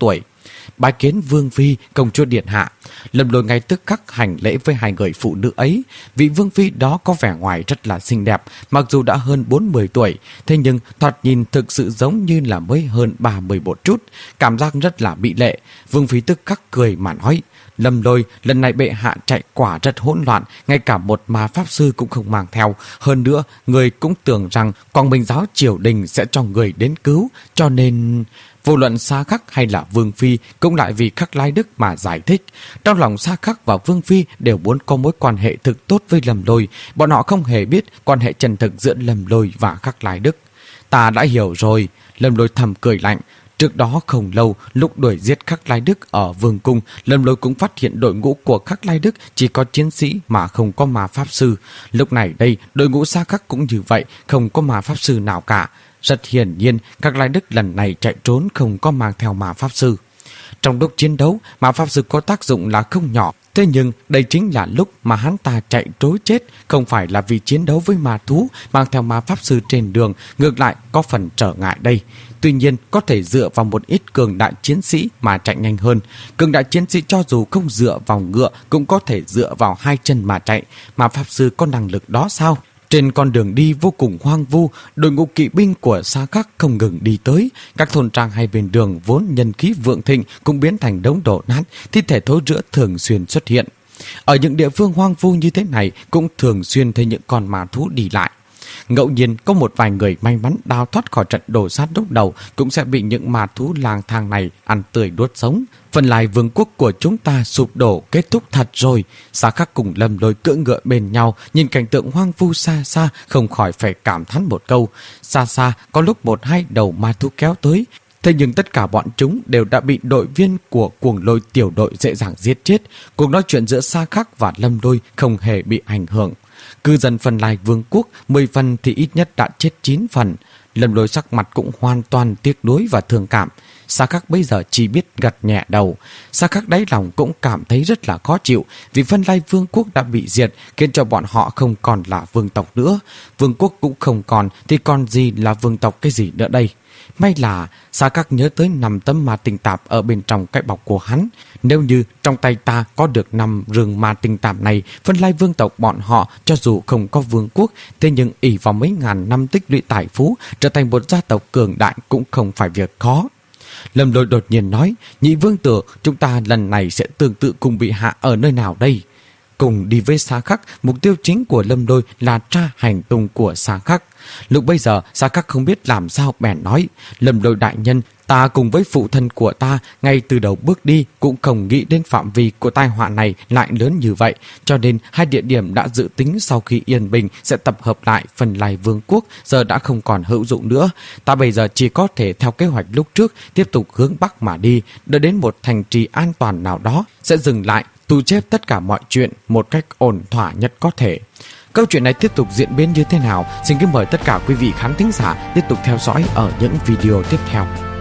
Bái kiến vương phi, công chúa điện hạ. Lâm Lôi ngay tức khắc hành lễ với hai người phụ nữ ấy. Vị vương phi đó có vẻ ngoài rất là xinh đẹp, mặc dù đã hơn bốn mươi tuổi, thế nhưng thoạt nhìn thực sự giống như là mới hơn ba mươi một chút, cảm giác rất là mỹ lệ. Vương phi tức khắc cười mà nói: Lâm Lôi, lần này bệ hạ chạy quả rất hỗn loạn, ngay cả một ma pháp sư cũng không mang theo. Hơn nữa, người cũng tưởng rằng Quang Minh giáo triều đình sẽ cho người đến cứu, cho nên... Vô luận Xa Khắc hay là Vương Phi cũng lại vì Khắc Lai Đức mà giải thích. Trong lòng Xa Khắc và Vương Phi đều muốn có mối quan hệ thực tốt với Lâm Lôi. Bọn họ không hề biết quan hệ chân thực giữa Lâm Lôi và Khắc Lai Đức. Ta đã hiểu rồi. Lâm Lôi thầm cười lạnh. Trước đó không lâu, lúc đuổi giết Khắc Lai Đức ở Vương Cung, Lâm Lôi cũng phát hiện đội ngũ của Khắc Lai Đức chỉ có chiến sĩ mà không có ma pháp sư. Lúc này đây, đội ngũ Xa Khắc cũng như vậy, không có ma pháp sư nào cả. Rất hiển nhiên, Khắc Lai Đức lần này chạy trốn không có mang theo ma pháp sư. Trong lúc chiến đấu, ma pháp sư có tác dụng là không nhỏ. Thế nhưng đây chính là lúc mà hắn ta chạy trối chết, không phải là vì chiến đấu với ma thú, mang theo ma pháp sư trên đường, ngược lại có phần trở ngại đây. Tuy nhiên có thể dựa vào một ít cường đại chiến sĩ mà chạy nhanh hơn. Cường đại chiến sĩ cho dù không dựa vào ngựa cũng có thể dựa vào hai chân mà chạy. Ma pháp sư có năng lực đó sao? Trên con đường đi vô cùng hoang vu, đội ngũ kỵ binh của Xa Khắc không ngừng đi tới. Các thôn trang hai bên đường vốn nhân khí vượng thịnh cũng biến thành đống đổ nát, thi thể thối rữa thường xuyên xuất hiện. Ở những địa phương hoang vu như thế này cũng thường xuyên thấy những con ma thú đi lại. Ngẫu nhiên có một vài người may mắn đào thoát khỏi trận đổ sát lúc đầu cũng sẽ bị những ma thú lang thang này ăn tươi đuốt sống. Phần lại vương quốc của chúng ta sụp đổ kết thúc thật rồi. Xa Khắc cùng Lâm Lôi cưỡi ngựa bên nhau, nhìn cảnh tượng hoang vu xa xa, không khỏi phải cảm thán một câu. Xa xa có lúc một hai đầu ma thú kéo tới, thế nhưng tất cả bọn chúng đều đã bị đội viên của Cuồng Lôi tiểu đội dễ dàng giết chết. Cuộc nói chuyện giữa Xa Khắc và Lâm Lôi không hề bị ảnh hưởng. Cư dân phần Lai vương quốc, mười phần thì ít nhất đã chết chín phần. Lâm Lôi sắc mặt cũng hoàn toàn tiếc nuối và thương cảm. Xa Khắc bây giờ chỉ biết gật nhẹ đầu. Xa Khắc đáy lòng cũng cảm thấy rất là khó chịu, vì Phân Lai vương quốc đã bị diệt, khiến cho bọn họ không còn là vương tộc nữa. Vương quốc cũng không còn, thì còn gì là vương tộc cái gì nữa đây? May là Xa Khắc nhớ tới năm tấm ma tinh tạp ở bên trong cái bọc của hắn. Nếu như trong tay ta có được năm rừng ma tinh tạp này, Phân Lai vương tộc bọn họ cho dù không có vương quốc, thế nhưng ỷ vào mấy ngàn năm tích lũy tài phú, trở thành một gia tộc cường đại cũng không phải việc khó. Lâm Lôi đột nhiên nói: Nhị vương tử, chúng ta lần này sẽ tương tự cùng bị hạ ở nơi nào đây? Cùng đi với Xa Khắc, mục tiêu chính của Lâm Lôi là tra hành tung của Xa Khắc. Lúc bây giờ Xa Khắc không biết làm sao bèn nói: Lâm Lôi đại nhân, ta cùng với phụ thân của ta ngay từ đầu bước đi cũng không nghĩ đến phạm vi của tai họa này lại lớn như vậy, cho nên hai địa điểm đã dự tính sau khi yên bình sẽ tập hợp lại Phần Lai vương quốc giờ đã không còn hữu dụng nữa. Ta bây giờ chỉ có thể theo kế hoạch lúc trước tiếp tục hướng bắc mà đi, đợi đến một thành trì an toàn nào đó sẽ dừng lại, thu xếp tất cả mọi chuyện một cách ổn thỏa nhất có thể. Câu chuyện này tiếp tục diễn biến như thế nào? Xin kính mời tất cả quý vị khán thính giả tiếp tục theo dõi ở những video tiếp theo.